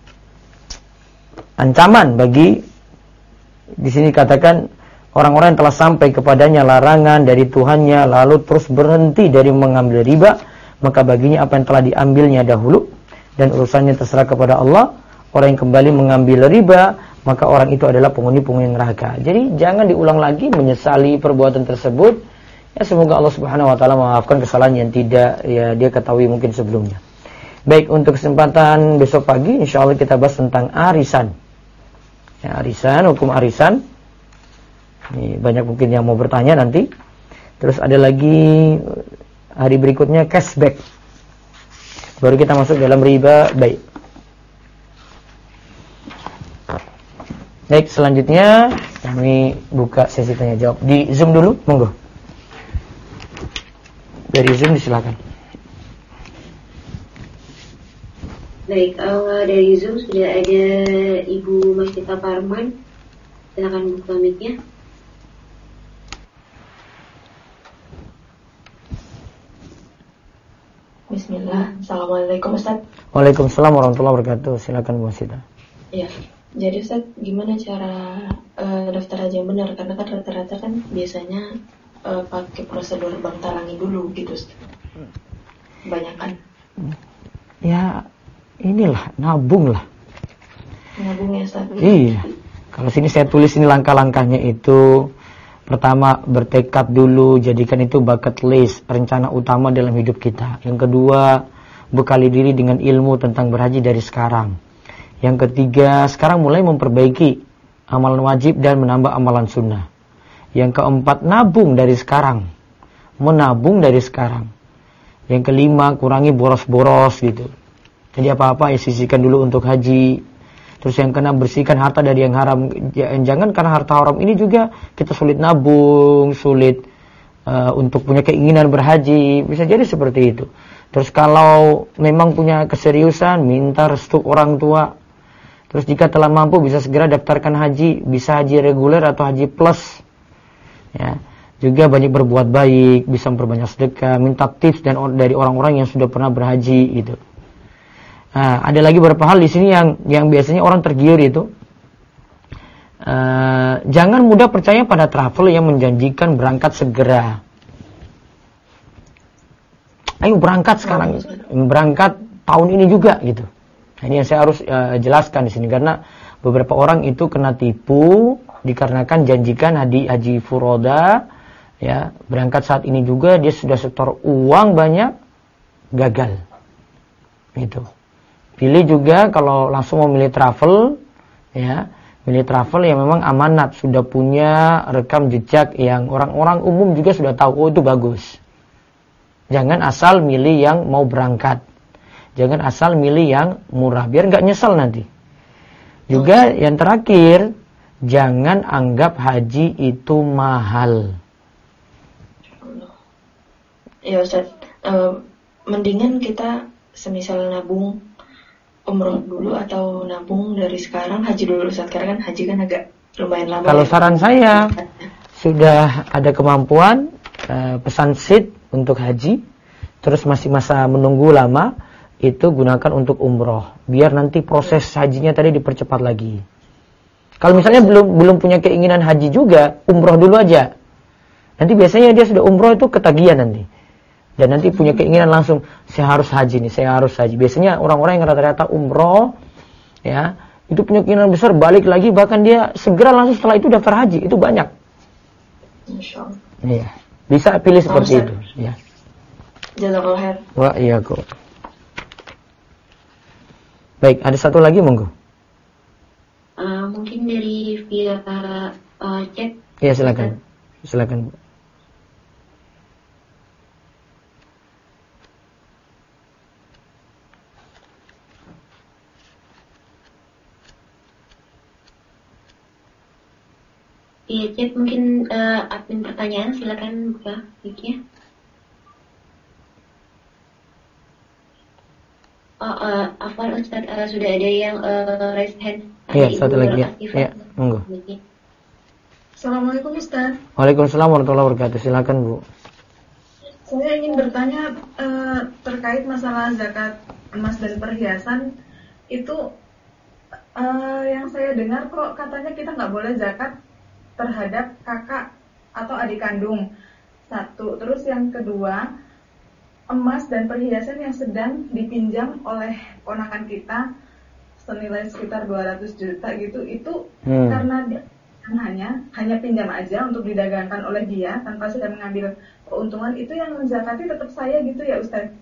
A: ancaman bagi, di sini katakan orang-orang yang telah sampai kepadanya larangan dari Tuhannya lalu terus berhenti dari mengambil riba, maka baginya apa yang telah diambilnya dahulu dan urusannya terserah kepada Allah. Orang yang kembali mengambil riba, maka orang itu adalah penghuni-penghuni neraka. Jadi jangan diulang lagi menyesali perbuatan tersebut. Ya, semoga Allah Subhanahu wa taala memaafkan kesalahan yang tidak ya dia ketahui mungkin sebelumnya. Baik, untuk kesempatan besok pagi insyaallah kita bahas tentang arisan. Ya, arisan, hukum arisan. Ini banyak mungkin yang mau bertanya nanti. Terus ada lagi hari berikutnya cashback. Baru kita masuk dalam riba. Baik, selanjutnya kami buka sesi tanya jawab di Zoom dulu, monggo. Dari Zoom silakan.
C: Baik, dari Zoom sudah ada Ibu Masita Parman. Silakan buka mic-nya.
D: Bismillah. Assalamualaikum Ustaz.
A: Waalaikumsalam warahmatullahi wabarakatuh. Silakan Bu Sita.
D: Iya. Jadi Ustaz, gimana cara daftar haji yang benar? Karena kan rata-rata kan biasanya pakai prosedur bank talangi dulu gitu Ustaz. Kebanyakan.
A: Ya, inilah nabung lah.
D: Nabung ya Ustaz.
A: Iya. Kalau sini saya tulis ini langkah-langkahnya itu. Pertama, bertekad dulu, jadikan itu bucket list, rencana utama dalam hidup kita. Yang kedua, bekali diri dengan ilmu tentang berhaji dari sekarang. Yang ketiga, sekarang mulai memperbaiki amalan wajib dan menambah amalan sunnah. Yang keempat, nabung dari sekarang. Menabung dari sekarang. Yang kelima, kurangi boros-boros gitu. Jadi apa-apa ya sisihkan dulu untuk haji. Terus yang keenam, bersihkan harta dari yang haram. Jangan karena harta haram ini juga kita sulit nabung, sulit untuk punya keinginan berhaji. Bisa jadi seperti itu. Terus kalau memang punya keseriusan, minta restu orang tua. Terus jika telah mampu bisa segera daftarkan haji, bisa haji reguler atau haji plus. Ya. Juga banyak berbuat baik, bisa memperbanyak sedekah, minta tips dari orang-orang yang sudah pernah berhaji gitu. Nah, ada lagi beberapa hal di sini yang biasanya orang tergiur itu. Jangan mudah percaya pada travel yang menjanjikan berangkat segera. Ayo berangkat sekarang, berangkat tahun ini juga gitu. Nah, ini yang saya harus jelaskan di sini karena beberapa orang itu kena tipu dikarenakan janjikan haji furoda, ya berangkat saat ini juga dia sudah setor uang banyak, gagal, gitu. Pilih juga kalau langsung memilih travel, ya, milih travel yang memang amanat, sudah punya rekam jejak yang orang-orang umum juga sudah tahu, oh itu bagus. Jangan asal milih yang mau berangkat, jangan asal milih yang murah, biar nggak nyesel nanti. Juga yang terakhir, jangan anggap haji itu mahal.
D: Ya Ustaz, mendingan kita semisal nabung umroh dulu atau nabung dari sekarang haji dulu Ustaz, karena kan haji kan agak lumayan lama.
A: Kalau saran saya, sudah ada kemampuan pesan seat untuk haji, terus masih masa menunggu lama, itu gunakan untuk umroh, biar nanti proses hajinya tadi dipercepat lagi. Kalau misalnya belum punya keinginan haji juga, umroh dulu aja. Nanti biasanya dia sudah umroh itu ketagihan nanti. Dan nanti punya keinginan langsung, saya harus haji nih, saya harus haji. Biasanya orang-orang yang rata-rata umroh, ya, itu punya keinginan besar, balik lagi, bahkan dia segera langsung setelah itu daftar haji. Itu banyak. Iya, bisa pilih seperti itu. Ya.
D: Jazakallah khair.
A: Wah, iya kok. Baik, ada satu lagi monggo.
C: Mungkin dari via chat.
A: Iya, silakan. Silakan.
C: Via chat mungkin admin pertanyaan, silakan buka mic-nya. Afwan Ustaz, sudah ada yang raise hand.
A: Iya, satu lagi ya. Iya, monggo.
E: Assalamualaikum Ustaz.
A: Waalaikumsalam warahmatullahi wabarakatuh. Silakan Bu.
E: Saya ingin bertanya terkait masalah zakat emas dan perhiasan itu yang saya dengar kok katanya kita nggak boleh zakat terhadap kakak atau adik kandung. Satu, terus yang kedua, emas dan perhiasan yang sedang dipinjam oleh ponakan kita senilai sekitar 200 juta gitu, itu karena dia hanya pinjam aja untuk didagangkan oleh dia tanpa sudah mengambil keuntungan, itu yang menzakati tetap saya gitu ya Ustaz.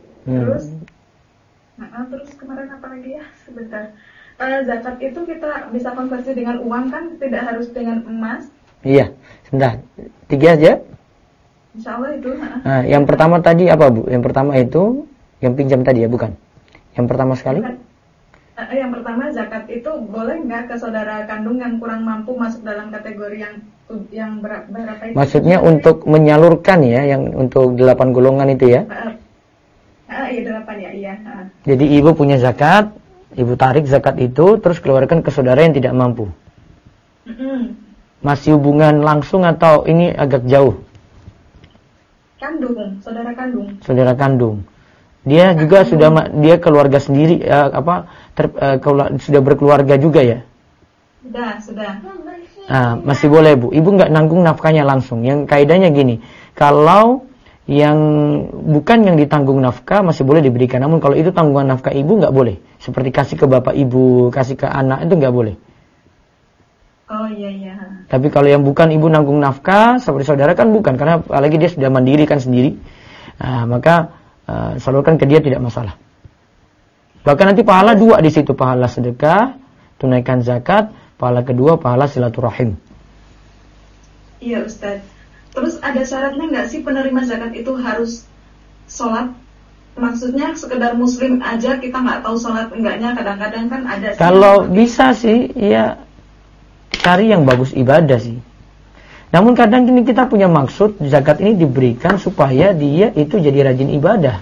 E: Terus kemarin apa lagi ya, sebentar, zakat itu kita bisa konversi dengan uang kan, tidak harus dengan emas.
A: Iya, sebentar, 3 aja.
E: Insya Allah itu.
A: Nah, yang pertama tadi apa Bu? Yang pertama itu yang pinjam tadi ya, bukan? Yang pertama sekali?
E: Yang pertama, zakat itu boleh nggak ke saudara kandung yang kurang mampu masuk dalam kategori yang berapa itu?
A: Maksudnya untuk menyalurkan ya, yang untuk 8 golongan itu ya?
E: Iya 8 ya, iya.
A: Jadi ibu punya zakat, ibu tarik zakat itu, terus keluarkan ke saudara yang tidak mampu. Masih hubungan langsung atau ini agak jauh?
E: Kandung, saudara kandung.
A: Saudara kandung. Dia juga dia keluarga sendiri sudah berkeluarga juga ya?
E: Sudah.
A: Masih boleh Bu. Ibu nggak nanggung nafkahnya langsung. Yang kaidahnya gini, kalau yang bukan yang ditanggung nafkah masih boleh diberikan. Namun kalau itu tanggungan nafkah ibu nggak boleh. Seperti kasih ke bapak ibu, kasih ke anak itu nggak boleh.
E: Oh iya.
A: Tapi kalau yang bukan ibu nanggung nafkah seperti saudara kan bukan, karena apalagi dia sudah mandiri kan sendiri. Maka salurkan ke dia tidak masalah. Bahkan nanti pahala 2 di situ, pahala sedekah, tunaikan zakat, pahala kedua pahala silaturahim.
E: Iya Ustaz. Terus ada syaratnya nggak sih penerima zakat itu harus sholat? Maksudnya sekedar muslim aja kita nggak tahu sholat enggaknya, kadang-kadang kan ada.
A: Kalau bisa sih, ya cari yang bagus ibadah sih. Namun kadang ini kita punya maksud zakat ini diberikan supaya dia itu jadi rajin ibadah.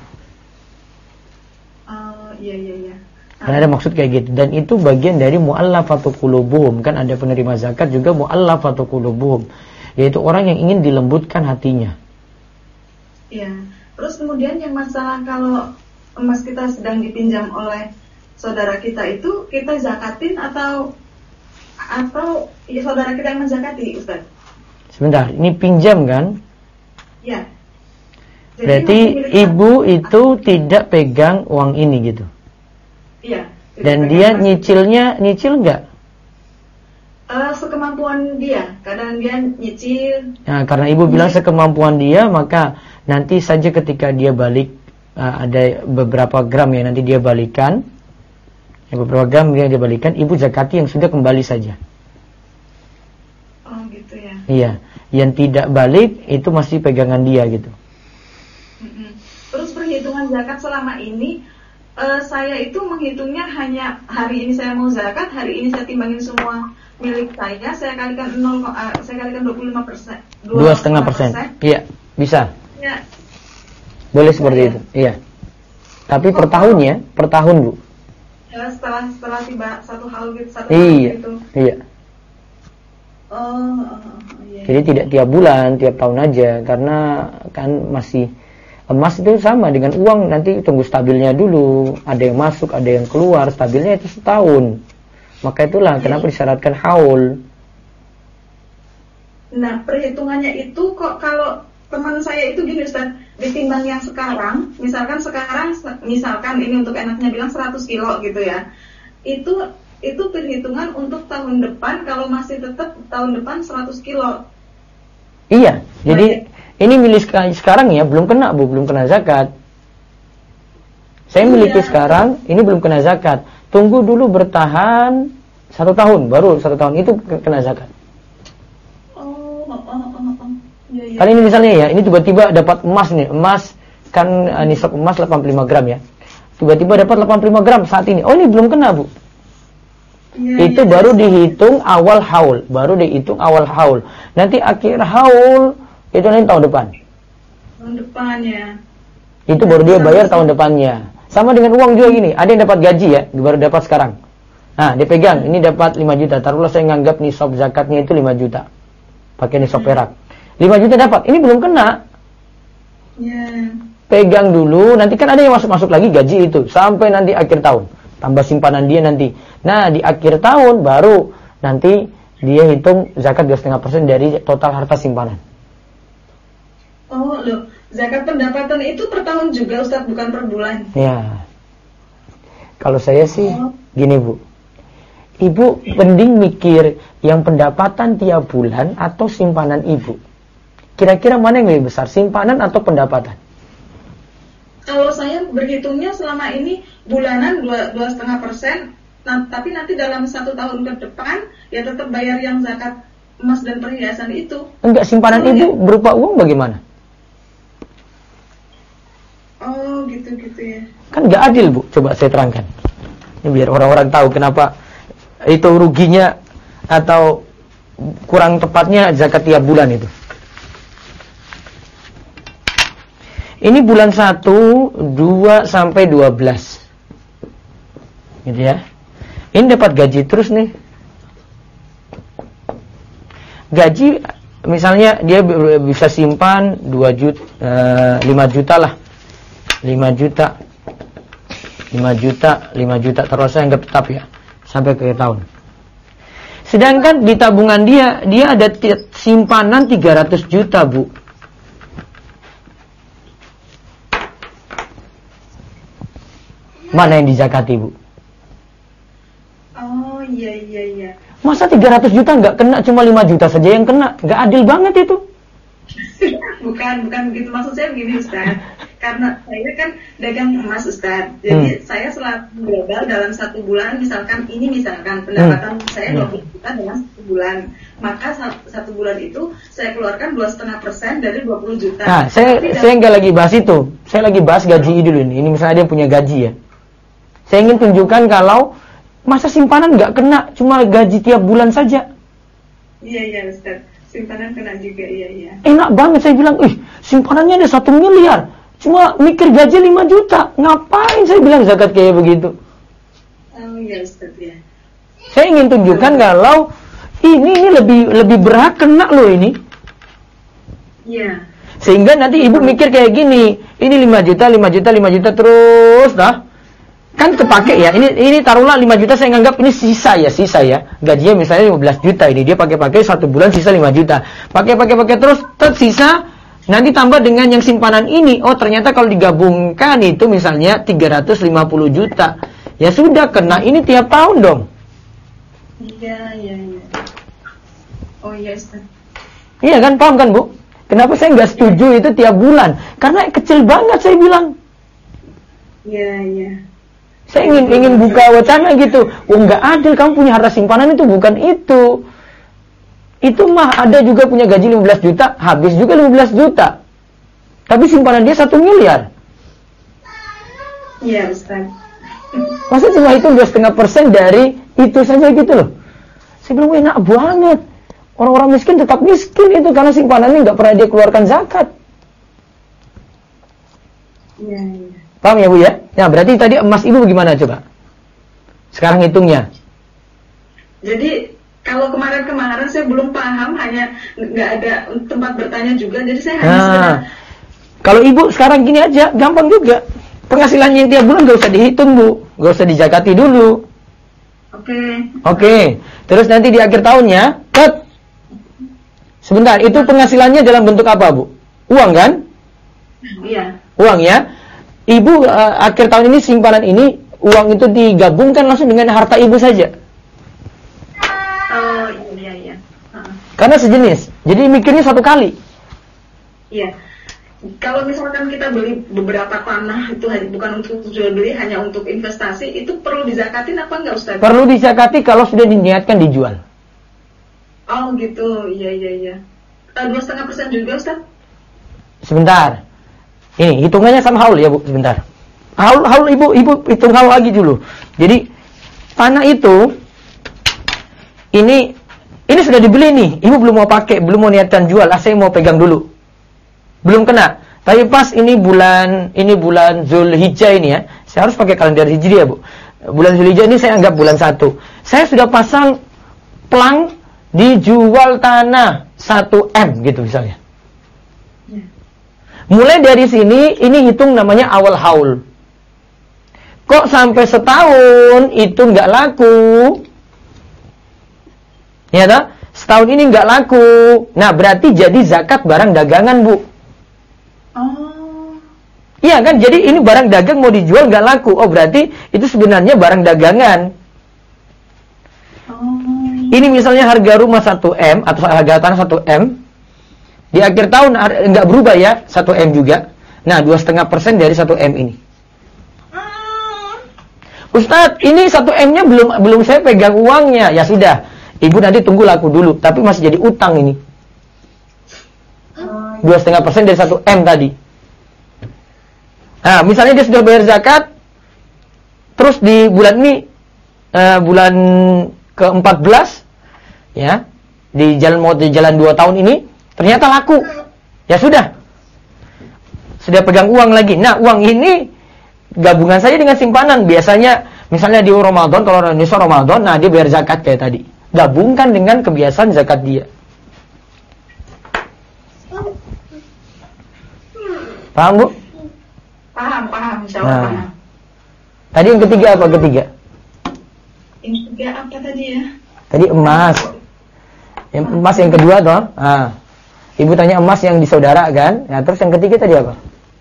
E: Iya.
A: Karena ada maksud kayak gitu. Dan itu bagian dari mu'allafatu qulubuhum. Kan ada penerima zakat juga mu'allafatu qulubuhum, yaitu orang yang ingin dilembutkan hatinya.
E: Iya. Terus kemudian yang masalah kalau emas kita sedang dipinjam oleh saudara kita itu kita zakatin atau ya saudara kita yang menzakati, Ustaz? Sebentar,
A: ini pinjam kan?
E: Iya.
A: Berarti ibu itu tidak pegang uang ini gitu.
E: Iya.
A: Dan dia nyicil nggak?
E: Sekemampuan dia, kadang dia nyicil.
A: Nah, karena ibu bilang sekemampuan dia, maka nanti saja ketika dia balik ada beberapa gram ya nanti dia balikan. Beberapa gram yang dia balikan, ibu zakati yang sudah kembali saja.
E: Oh gitu ya.
A: Iya, yang tidak balik itu masih pegangan dia gitu.
E: Terus perhitungan zakat selama ini saya itu menghitungnya hanya hari ini saya mau zakat, hari ini saya timbangin semua milik saya kalikan 25%,
A: 2,5%. Iya, bisa.
E: Ya.
A: Boleh seperti itu. Iya. Tapi per tahun ya, per tahun Bu.
E: Ya, setelah tiba satu hal gitu,
A: gitu. Iya.
E: Iya.
A: Jadi tidak tiap bulan, tiap tahun aja, karena kan masih emas itu sama dengan uang, nanti tunggu stabilnya dulu, ada yang masuk, ada yang keluar, stabilnya itu setahun. Maka itulah kenapa disyaratkan haul.
E: Nah, perhitungannya itu kok kalau teman saya itu gini Ustaz, ditimbang yang sekarang, misalkan ini untuk enaknya bilang 100 kilo gitu ya. Itu perhitungan untuk tahun depan kalau masih tetap tahun depan 100 kilo. Iya,
A: jadi ini milik sekarang ya, belum kena Bu, belum kena zakat. Saya miliki sekarang, ini belum kena zakat. Tunggu dulu bertahan 1 tahun, baru 1 tahun itu kena zakat.
E: Ya.
A: Kali ini misalnya ya, ini tiba-tiba dapat emas nih, emas kan nisab emas 85 gram ya. Tiba-tiba dapat 85 gram saat ini. Oh ini belum kena Bu. Itu baru dihitung awal haul, Nanti akhir haul itu nanti tahun depan.
E: Tahun depan ya.
A: Itu baru dia bayar tahun depannya. Sama dengan uang juga gini, ada yang dapat gaji ya, baru dapat sekarang. Nah, dia pegang, ini dapat 5 juta. Taruhlah saya nganggap nisab zakatnya itu 5 juta. Pakai nisab perak. 5 juta dapat, ini belum kena. Pegang dulu, nanti kan ada yang masuk lagi gaji itu sampai nanti akhir tahun. Tambah simpanan dia nanti. Nah, di akhir tahun baru nanti dia hitung zakat 2,5% dari total harta simpanan.
E: Oh, loh. Zakat pendapatan itu per tahun juga Ustaz, bukan per bulan.
A: Ya. Kalau saya sih gini Bu. Ibu mending mikir yang pendapatan tiap bulan atau simpanan ibu. Kira-kira mana yang lebih besar, simpanan atau pendapatan?
E: Kalau saya berhitungnya selama ini bulanan 2,5%, tapi nanti dalam 1 tahun ke depan ya tetap bayar yang zakat emas dan perhiasan itu.
A: Enggak, simpanan ibu berupa uang bagaimana?
E: Oh gitu ya.
A: Kan nggak adil Bu, coba saya terangkan. Ini biar orang-orang tahu kenapa itu ruginya atau kurang tepatnya zakat tiap bulan itu. Ini bulan 1, 2 sampai 12. Gitu ya. Ini dapat gaji terus nih. gaji misalnya dia bisa simpan 2 juta, 5 juta lah. 5 juta terus saya anggap tetap ya sampai ke tahun. Sedangkan di tabungan dia ada simpanan 300 juta, Bu. Mana yang dizakati, Bu?
E: Oh, iya.
A: Masa 300 juta nggak kena, cuma 5 juta saja yang kena? Nggak adil banget itu.
E: bukan gitu, maksud saya begini, Ustaz. Karena saya kan dagang emas, Ustaz. Jadi saya selalu gagal dalam 1 bulan, misalkan pendapatan saya 20 juta dalam 1 bulan. Maka 1 bulan itu saya keluarkan 2,5% dari 20 juta.
A: Nah, saya nggak lagi bahas itu. Saya lagi bahas gaji dulu ini. Ini misalnya dia punya gaji ya. Saya ingin tunjukkan kalau masa simpanan nggak kena, cuma gaji tiap bulan saja.
E: Iya, Ustaz. Simpanan kena juga, iya.
A: Enak banget, saya bilang, simpanannya ada 1 miliar. Cuma mikir gaji 5 juta. Ngapain saya bilang zakat kayak begitu?
E: Oh iya, Ustaz, ya.
A: Saya ingin tunjukkan kalau ini lebih berhak kena loh ini.
E: Iya.
A: Sehingga nanti ibu mikir kayak gini, ini 5 juta terus dah. Kan kepake ya. Ini taruhlah 5 juta saya nganggap ini sisa ya. Gajinya misalnya 15 juta ini, dia pakai 1 bulan sisa 5 juta. Pakai terus sisa nanti tambah dengan yang simpanan ini. Oh, ternyata kalau digabungkan itu misalnya 350 juta. Ya sudah kena ini tiap tahun dong.
E: Iya. Oh iya, Ustaz.
A: Iya kan, paham kan, Bu? Kenapa saya nggak setuju itu tiap bulan? Karena kecil banget saya bilang.
E: Iya.
A: Saya ingin buka wacana gitu. Nggak adil, kamu punya harta simpanan itu bukan itu. Itu mah ada juga punya gaji 15 juta, habis juga 15 juta. Tapi simpanan dia 1 miliar.
E: Iya, Ustaz.
A: Masa cuma itu 2,5% dari itu saja gitu loh. Saya bilang enak banget. Orang-orang miskin tetap miskin itu karena simpanannya nggak pernah dia keluarkan zakat.
E: Iya.
A: Paham ya, Bu ya? Nah, berarti tadi emas ibu gimana coba? Sekarang hitungnya.
E: Jadi kalau kemarin saya belum paham, hanya nggak ada tempat bertanya juga, jadi saya hanya sekedar.
A: Kalau ibu sekarang gini aja, gampang juga. Penghasilannya yang tiap bulan nggak usah dihitung, Bu, nggak usah dijakati dulu. Oke. Terus nanti di akhir tahunnya, sebentar, itu penghasilannya dalam bentuk apa, Bu? Uang kan?
E: Iya.
A: Uang ya. Ibu akhir tahun ini simpanan ini uang itu digabungkan langsung dengan harta ibu saja.
E: Oh iya.
A: Karena sejenis. Jadi mikirnya 1 kali.
E: Iya. Kalau misalkan kita beli beberapa tanah itu bukan untuk jual beli, hanya untuk investasi, itu perlu dizakatin apa enggak, Ustaz?
A: Perlu dizakati kalau sudah diniatkan dijual.
E: Oh gitu. Iya. 2,5% juga, Ustaz?
A: Sebentar. Ini hitungannya sama haul ya, Bu, sebentar. Haul ibu hitung haul lagi dulu. Jadi tanah itu ini sudah dibeli nih, ibu belum mau pakai, belum mau niatkan jual, saya mau pegang dulu. Belum kena. Tapi pas ini bulan Zulhijjah ini ya, saya harus pakai kalender Hijriah, Bu. Bulan Zulhijjah ini saya anggap bulan 1. Saya sudah pasang plang dijual tanah 1M gitu misalnya. Mulai dari sini, ini hitung namanya awal haul. Kok sampai setahun itu nggak laku? Ya toh? Setahun ini nggak laku. Nah, berarti jadi zakat barang dagangan, Bu.
E: Oh.
A: Iya kan? Jadi ini barang dagang mau dijual nggak laku. Oh, berarti itu sebenarnya barang dagangan.
E: Oh.
A: Ini misalnya harga rumah 1M atau harga tanah 1M. Di akhir tahun nggak berubah ya, 1M juga. Nah, 2,5% dari 1M ini. Ustadz, ini 1M-nya belum saya pegang uangnya. Ya sudah, ibu nanti tunggu laku dulu. Tapi masih jadi utang ini. 2,5% dari 1M tadi. Nah, misalnya dia sudah bayar zakat, terus di bulan ini, bulan ke-14, ya, di jalan 2 tahun ini, ternyata laku. Ya sudah pegang uang lagi. Nah, uang ini gabungan saja dengan simpanan. Biasanya misalnya di Ramadan, kalau orang Indonesia Ramadan, nah dia bayar zakat kayak tadi. Gabungkan dengan kebiasaan zakat dia. Paham, Bu?
E: Paham, insyaallah paham.
A: Tadi yang ketiga apa ketiga?
E: Yang ketiga apa tadi ya?
A: Tadi emas. Emas yang kedua toh? Ibu tanya emas yang di saudara kan? Nah, terus yang ketiga tadi apa?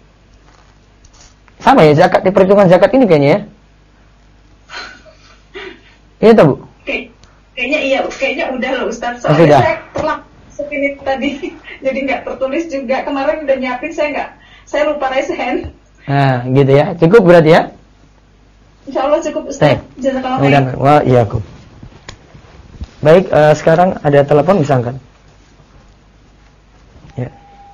A: Sama ya, zakat, perhitungan zakat ini kayaknya ya? Iya toh, Bu?
E: Kayaknya iya, kayaknya udah loh Ustaz.
A: Sudah.
E: Soalnya saya telat segini tadi, jadi nggak tertulis juga. Kemarin udah nyiapin, saya lupa raise hand.
A: Nah, gitu ya. Cukup berarti ya?
E: Insya Allah cukup Ustaz. Jazakallah khair.
A: Wah, iya aku. Baik, sekarang ada telepon, bisa angkat. Ya.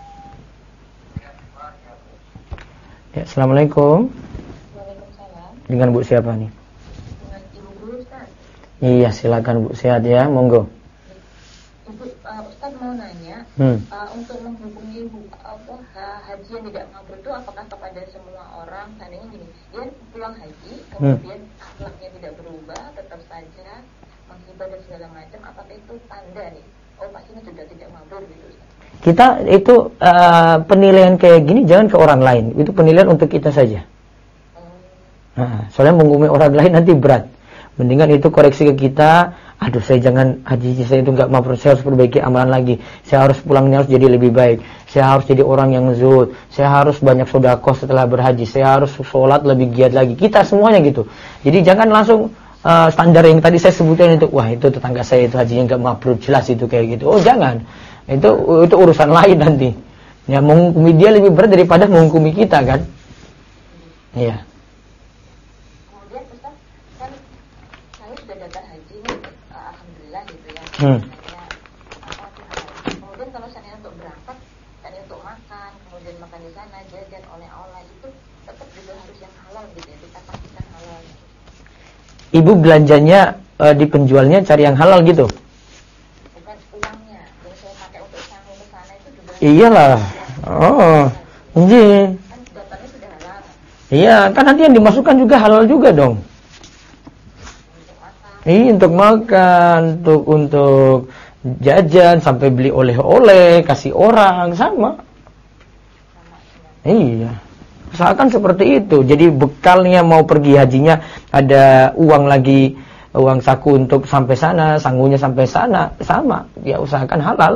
A: Ya, Assalamualaikum.
D: Waalaikumsalam.
A: Dengan Bu siapa nih?
D: Dengan Ibu Guru Ustaz.
A: Iya, silakan Bu, sehat ya, monggo.
D: Ibu, Ustaz mau nanya, untuk menghubungi haji yang tidak mabrur itu apakah kepada semua orang? Seandainya gini, dia pulang haji, kemudian akhlaknya tidak berubah, tetap saja menghibah dan segala macam, apakah itu tanda nih? Oh, pasti ini sudah tidak mabrur gitu Ustaz.
A: Kita itu penilaian kayak gini jangan ke orang lain, itu penilaian untuk kita saja. Soalnya menghukumi orang lain nanti berat. Mendingan itu koreksi ke kita. Aduh, saya jangan haji saya itu nggak mabrur, saya harus perbaiki amalan lagi. Saya harus pulangnya harus jadi lebih baik. Saya harus jadi orang yang zuhud. Saya harus banyak sedekah setelah berhaji. Saya harus sholat lebih giat lagi. Kita semuanya gitu. Jadi jangan langsung standar yang tadi saya sebutkan itu. Wah, itu tetangga saya itu hajinya nggak mabrur, jelas itu kayak gitu. Oh, jangan. Itu urusan lain nanti. Ya, menghukumi dia lebih berat daripada menghukumi kita kan. Iya.
D: Kemudian Ustaz, kan saya sudah daftar haji nih, alhamdulillah gitu ya. Kemudian kalau saya untuk berangkat, saya untuk makan, kemudian makan di sana, jajan oleh-oleh itu tetap juga harus yang halal gitu ya, kita pastikan halal.
A: Ibu belanjanya di penjualnya cari yang halal gitu.
D: Bukan uangnya, yang saya pakai untuk sanggup ke sana itu juga.
A: Iyalah. Oh, iya.
D: Kan daftarnya sudah halal.
A: Iya, kan nanti yang dimasukkan juga halal juga dong. Iya, untuk makan, untuk jajan, sampai beli oleh-oleh, kasih orang, sama. Iya. Usahakan seperti itu. Jadi bekalnya mau pergi hajinya ada uang lagi, uang saku untuk sampai sana, sanggunya sampai sana, sama. Ya usahakan halal.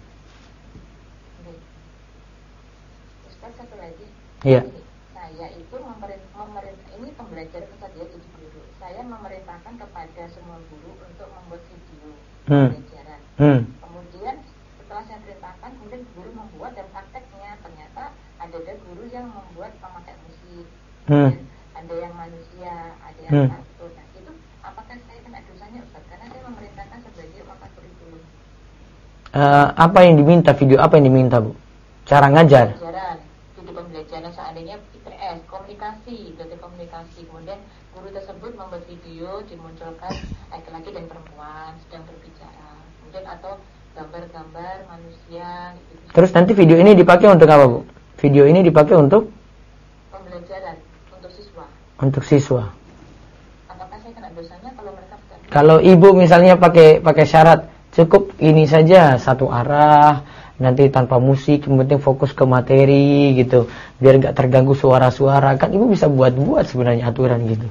D: Ustaz, satu lagi.
A: Iya.
D: Saya itu ini pembelajaran Ustaz ya, Ibu Guru. Saya memerintahkan kepada semua guru untuk membuat video pembelajaran. Kemudian setelah saya perintahkan, kemudian guru membuat dan prakteknya ternyata ada guru yang membuat pemakai musik, ada yang manusia, ada yang kartun. Nah, itu apakah saya kena dosanya Ustaz? Karena saya memerintahkan sebagai wakil kurikulum.
A: Apa yang diminta, video apa yang diminta, Bu? Cara ngajar.
D: Video pembelajaran seandainya IPS, komunikasi, belajar komunikasi. Kemudian guru tersebut membuat video dimunculkan laki-laki dan perempuan sedang berbicara. Kemudian atau gambar-gambar manusia gitu.
A: Terus nanti video ini dipakai untuk apa, Bu? Video ini dipakai untuk
D: pembelajaran untuk siswa.
A: Untuk siswa.
D: Apakah saya kena dosanya kalau mereka tidak?
A: Kalau ibu misalnya pakai syarat cukup ini saja satu arah, nanti tanpa musik, yang penting fokus ke materi gitu, biar nggak terganggu suara-suara, kan ibu bisa buat sebenarnya aturan gitu.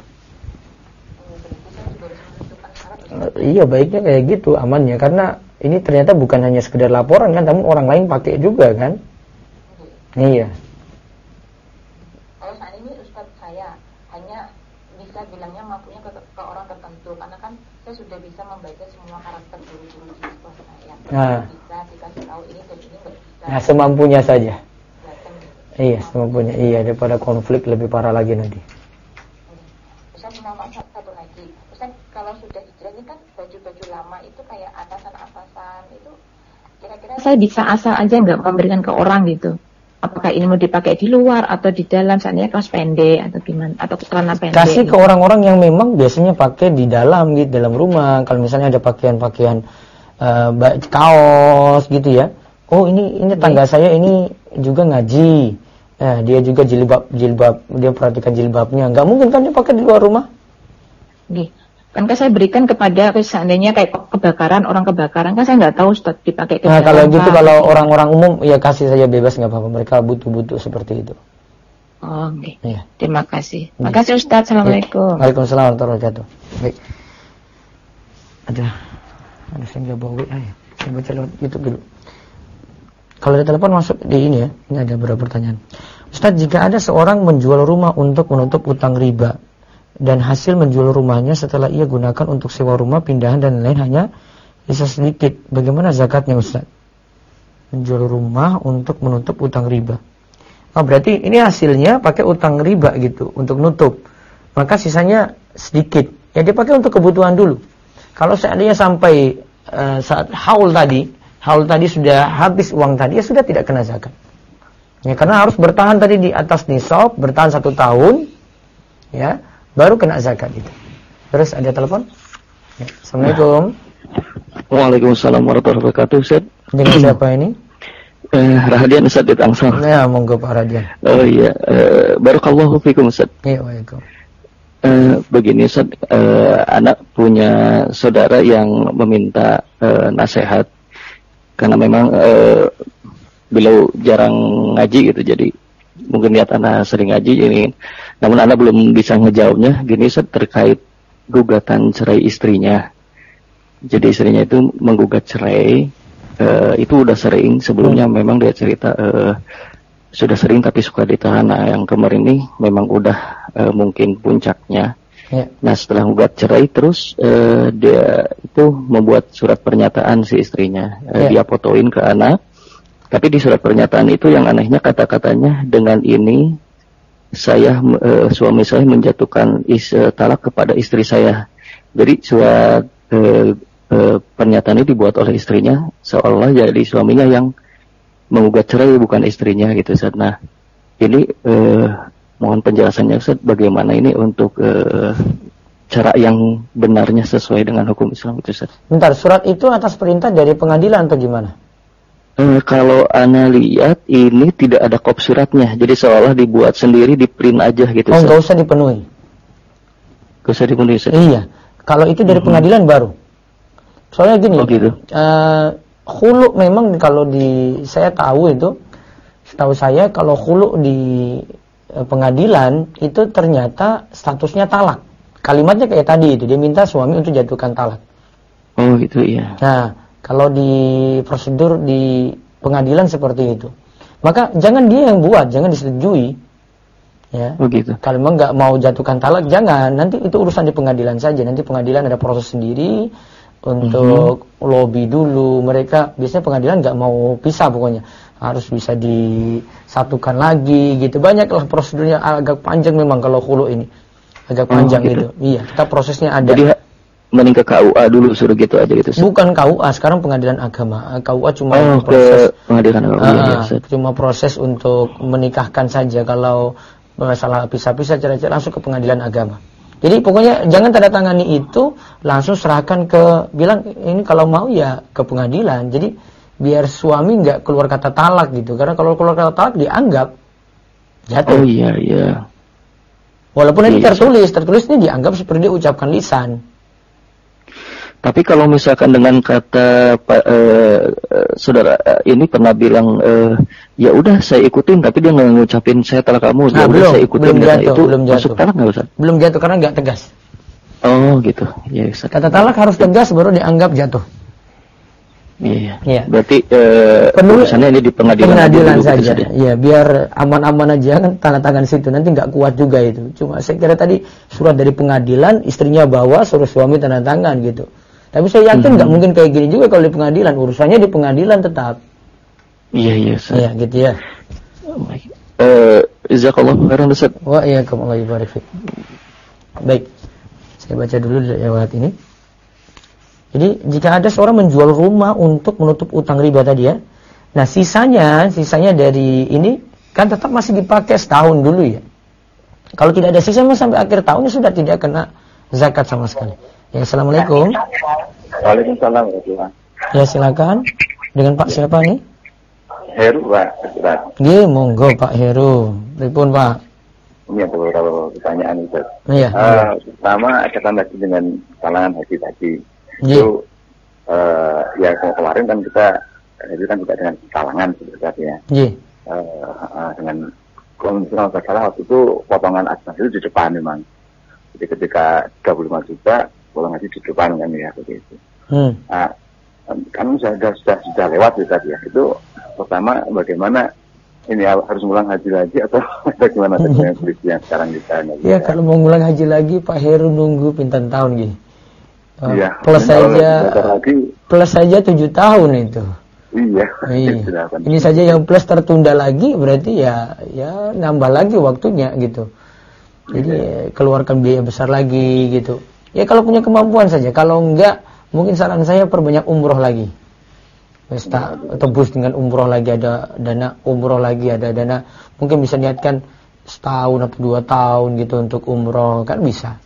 A: Iya, baiknya kayak gitu amannya, karena ini ternyata bukan hanya sekedar laporan kan, namun orang lain pakai juga kan. Iya.
D: Kalau saat ini Ustadz saya hanya bisa bilangnya mampunya ke orang tertentu, karena kan saya sudah bisa membaca semua karakter guru-guru di sekolah saya. Bisa dikasih tahu ini dan ini nggak bisa.
A: Nah, semampunya saja. Iya, semampunya. Iya, daripada konflik lebih parah lagi nanti.
D: Ustadz mau satu lagi. Ustadz, kalau sudah hijrah ini kan baju-baju lama itu kayak atasan-atasan itu kira-kira saya bisa asal aja nggak memberikan ke orang gitu. Apakah ini mau dipakai di luar atau di dalam, seandainya kaos pendek atau gimana, atau celana pendek?
A: Kasih ke orang-orang yang memang biasanya pakai di dalam gitu, dalam rumah. Kalau misalnya ada pakaian-pakaian kaos gitu ya. Oh, ini tangga saya ini juga ngaji. Dia juga jilbab, dia perhatikan jilbabnya. Enggak mungkin kan dia pakai di luar rumah?
F: Kan saya berikan kepada seandainya kayak kebakaran, orang kebakaran kan saya nggak tahu Ustaz dipakai ke
A: Nah, kalau gitu kalau orang-orang umum ya kasih saja bebas nggak apa-apa. Mereka butuh-butuh seperti itu.
F: Oh, oke.
A: Iya.
F: Terima kasih. Makasih Ustaz. Assalamualaikum.
A: Waalaikumsalam warahmatullahi wabarakatuh. Baik. Ada saya nggak bawa WA ya. Saya baca lewat YouTube dulu. Kalau ada telepon masuk di ini ya. Ini ada beberapa pertanyaan. Ustaz, jika ada seorang menjual rumah untuk menutup utang riba dan hasil menjual rumahnya setelah ia gunakan untuk sewa rumah, pindahan dan lain hanya bisa sedikit, bagaimana zakatnya Ustaz? Menjual rumah untuk menutup utang riba. Oh, berarti ini hasilnya pakai utang riba gitu untuk nutup. Maka sisanya sedikit. Ya dia pakai untuk kebutuhan dulu. Kalau seandainya sampai saat haul tadi sudah habis uang tadi, ya sudah tidak kena zakat. Ya, karena harus bertahan tadi di atas nisab, bertahan 1 tahun, ya, baru kena zakat itu. Terus ada telepon? Ya, Assalamualaikum.
G: Waalaikumsalam warahmatullahi wabarakatuh, Ustaz.
A: Dengan siapa ini?
G: Radian Ustaz di Tangsel.
A: Ya, monggo Pak Radian.
G: Oh iya, barakallahu fikum Ustaz.
A: Iya, waalaikum.
G: Begini Ustaz, anak punya saudara yang meminta nasihat karena memang beliau jarang ngaji gitu, jadi mungkin lihat anak sering ngaji ini, namun anak belum bisa ngejawabnya. Gini Ustaz, terkait gugatan cerai istrinya. Jadi istrinya itu menggugat cerai. Itu udah sering sebelumnya, memang dia cerita sudah sering tapi suka ditahan. Nah, yang kemarin ini memang udah mungkin puncaknya.
A: Ya.
G: Nah, setelah gugat cerai terus dia itu membuat surat pernyataan si istrinya. Dia fotoin ke anak. Tapi di surat pernyataan itu yang anehnya kata-katanya, dengan ini saya suami saya menjatuhkan talak kepada istri saya. Jadi surat pernyataan ini dibuat oleh istrinya, seolah jadi suaminya yang menggugat cerai, bukan istrinya gitu Ustaz. Nah, ini mohon penjelasannya Ustaz, bagaimana ini untuk cara yang benarnya sesuai dengan hukum Islam itu Ustaz.
A: Bentar, surat itu atas perintah dari pengadilan atau gimana?
G: Kalau Ana lihat ini tidak ada kop suratnya, jadi seolah dibuat sendiri, di print aja gitu Ustaz.
A: Oh, nggak usah dipenuhi.
G: Nggak usah dipenuhi Ustaz.
A: Iya, kalau itu dari pengadilan baru. Soalnya gini,
G: gitu.
A: khulu memang kalau saya tahu itu, setahu saya kalau khulu di pengadilan itu ternyata statusnya talak. Kalimatnya kayak tadi itu, dia minta suami untuk jatuhkan talak.
G: Oh gitu ya.
A: Nah, kalau di prosedur di pengadilan seperti itu, maka jangan dia yang buat, jangan disetujui. Ya.
G: Oh gitu.
A: Kalau memang nggak mau jatuhkan talak, jangan. Nanti itu urusan di pengadilan saja. Nanti pengadilan ada proses sendiri untuk lobby dulu. Mereka biasanya pengadilan nggak mau pisah, pokoknya harus bisa disatukan lagi gitu. Banyaklah prosedurnya, agak panjang memang kalau khulu ini, agak panjang gitu. Iya, kita prosesnya ada.
G: Jadi mending ke KUA dulu, suruh gitu aja gitu.
A: Bukan KUA, sekarang pengadilan agama. KUA cuma
G: proses pengadilan agama.
A: Cuma proses untuk menikahkan saja. Kalau masalah pisah-pisah cerai-cerai langsung ke pengadilan agama. Jadi pokoknya jangan tanda tangani itu, langsung serahkan ke, bilang ini kalau mau ya ke pengadilan. Jadi biar suami nggak keluar kata talak gitu, karena kalau keluar kata talak dianggap jatuh.
G: Oh iya iya.
A: Walaupun ini tertulisnya dianggap seperti dia ucapkan lisan.
G: Tapi kalau misalkan dengan kata saudara ini pernah bilang ya udah saya ikutin, tapi dia nggak ngucapin saya talak kamu, ya udah saya ikutin,
A: belum jatuh,
G: itu
A: belum
G: masuk talak nggak Ustaz?
A: Belum jatuh karena nggak tegas.
G: Oh gitu, ya Ustaz.
A: Kata talak harus tegas baru dianggap jatuh.
G: Iya. Berarti urusannya ini di pengadilan
A: saja. Iya, biar aman-aman aja, kan tanda tangan situ, nanti nggak kuat juga itu. Cuma saya kira tadi surat dari pengadilan, istrinya bawa, suruh suami tanda tangan gitu. Tapi saya yakin nggak mungkin kayak gini juga kalau di pengadilan, urusannya di pengadilan tetap.
G: Iya.
A: Iya, gitu ya.
G: Jazakallahu khairan Ustaz.
A: Wa iyyakum, Allah yubarik fik. Baik. Saya baca dulu lewat ini. Jadi jika ada seorang menjual rumah untuk menutup utang riba tadi ya. Nah, sisanya dari ini kan tetap masih dipakai setahun dulu ya. Kalau tidak ada sisa sampai akhir tahun ya sudah tidak kena zakat sama sekali. Ya, Assalamualaikum.
H: Waalaikumsalam.
A: Ya, silakan. Dengan Pak siapa nih?
H: Heru, Pak.
A: Nggih, monggo Pak Heru. Pripun, Pak?
H: Ini ada beberapa pertanyaan Ustaz.
A: Iya.
H: Pertama kaitan tadi dengan kalangan haji tadi.
A: Iya.
H: Itu ya kemarin kan kita itu kan juga dengan kalangan seperti ya.
A: Iya.
H: Dengan kalau misalnya salah waktu itu potongan asnas itu di depan memang. Jadi ketika 35 juta potongan haji di depan kan ya seperti itu. Kan sudah lewat ya tadi ya. Itu pertama bagaimana ini harus ngulang haji lagi atau bagaimana dengan kondisi yang sekarang kita?
A: Iya, kalau mau ngulang haji lagi Pak Heru nunggu pinten tahun gini.
H: Iya.
A: Plus saja 7 tahun itu.
H: Iya.
A: Ini saja yang plus tertunda lagi berarti ya nambah lagi waktunya gitu. Jadi keluarkan biaya besar lagi gitu. Ya kalau punya kemampuan saja. Kalau enggak, mungkin saran saya perbanyak umroh lagi. Tebus dengan umroh lagi, ada dana umroh lagi, ada dana mungkin bisa niatkan setahun atau 2 tahun gitu untuk umroh, kan bisa.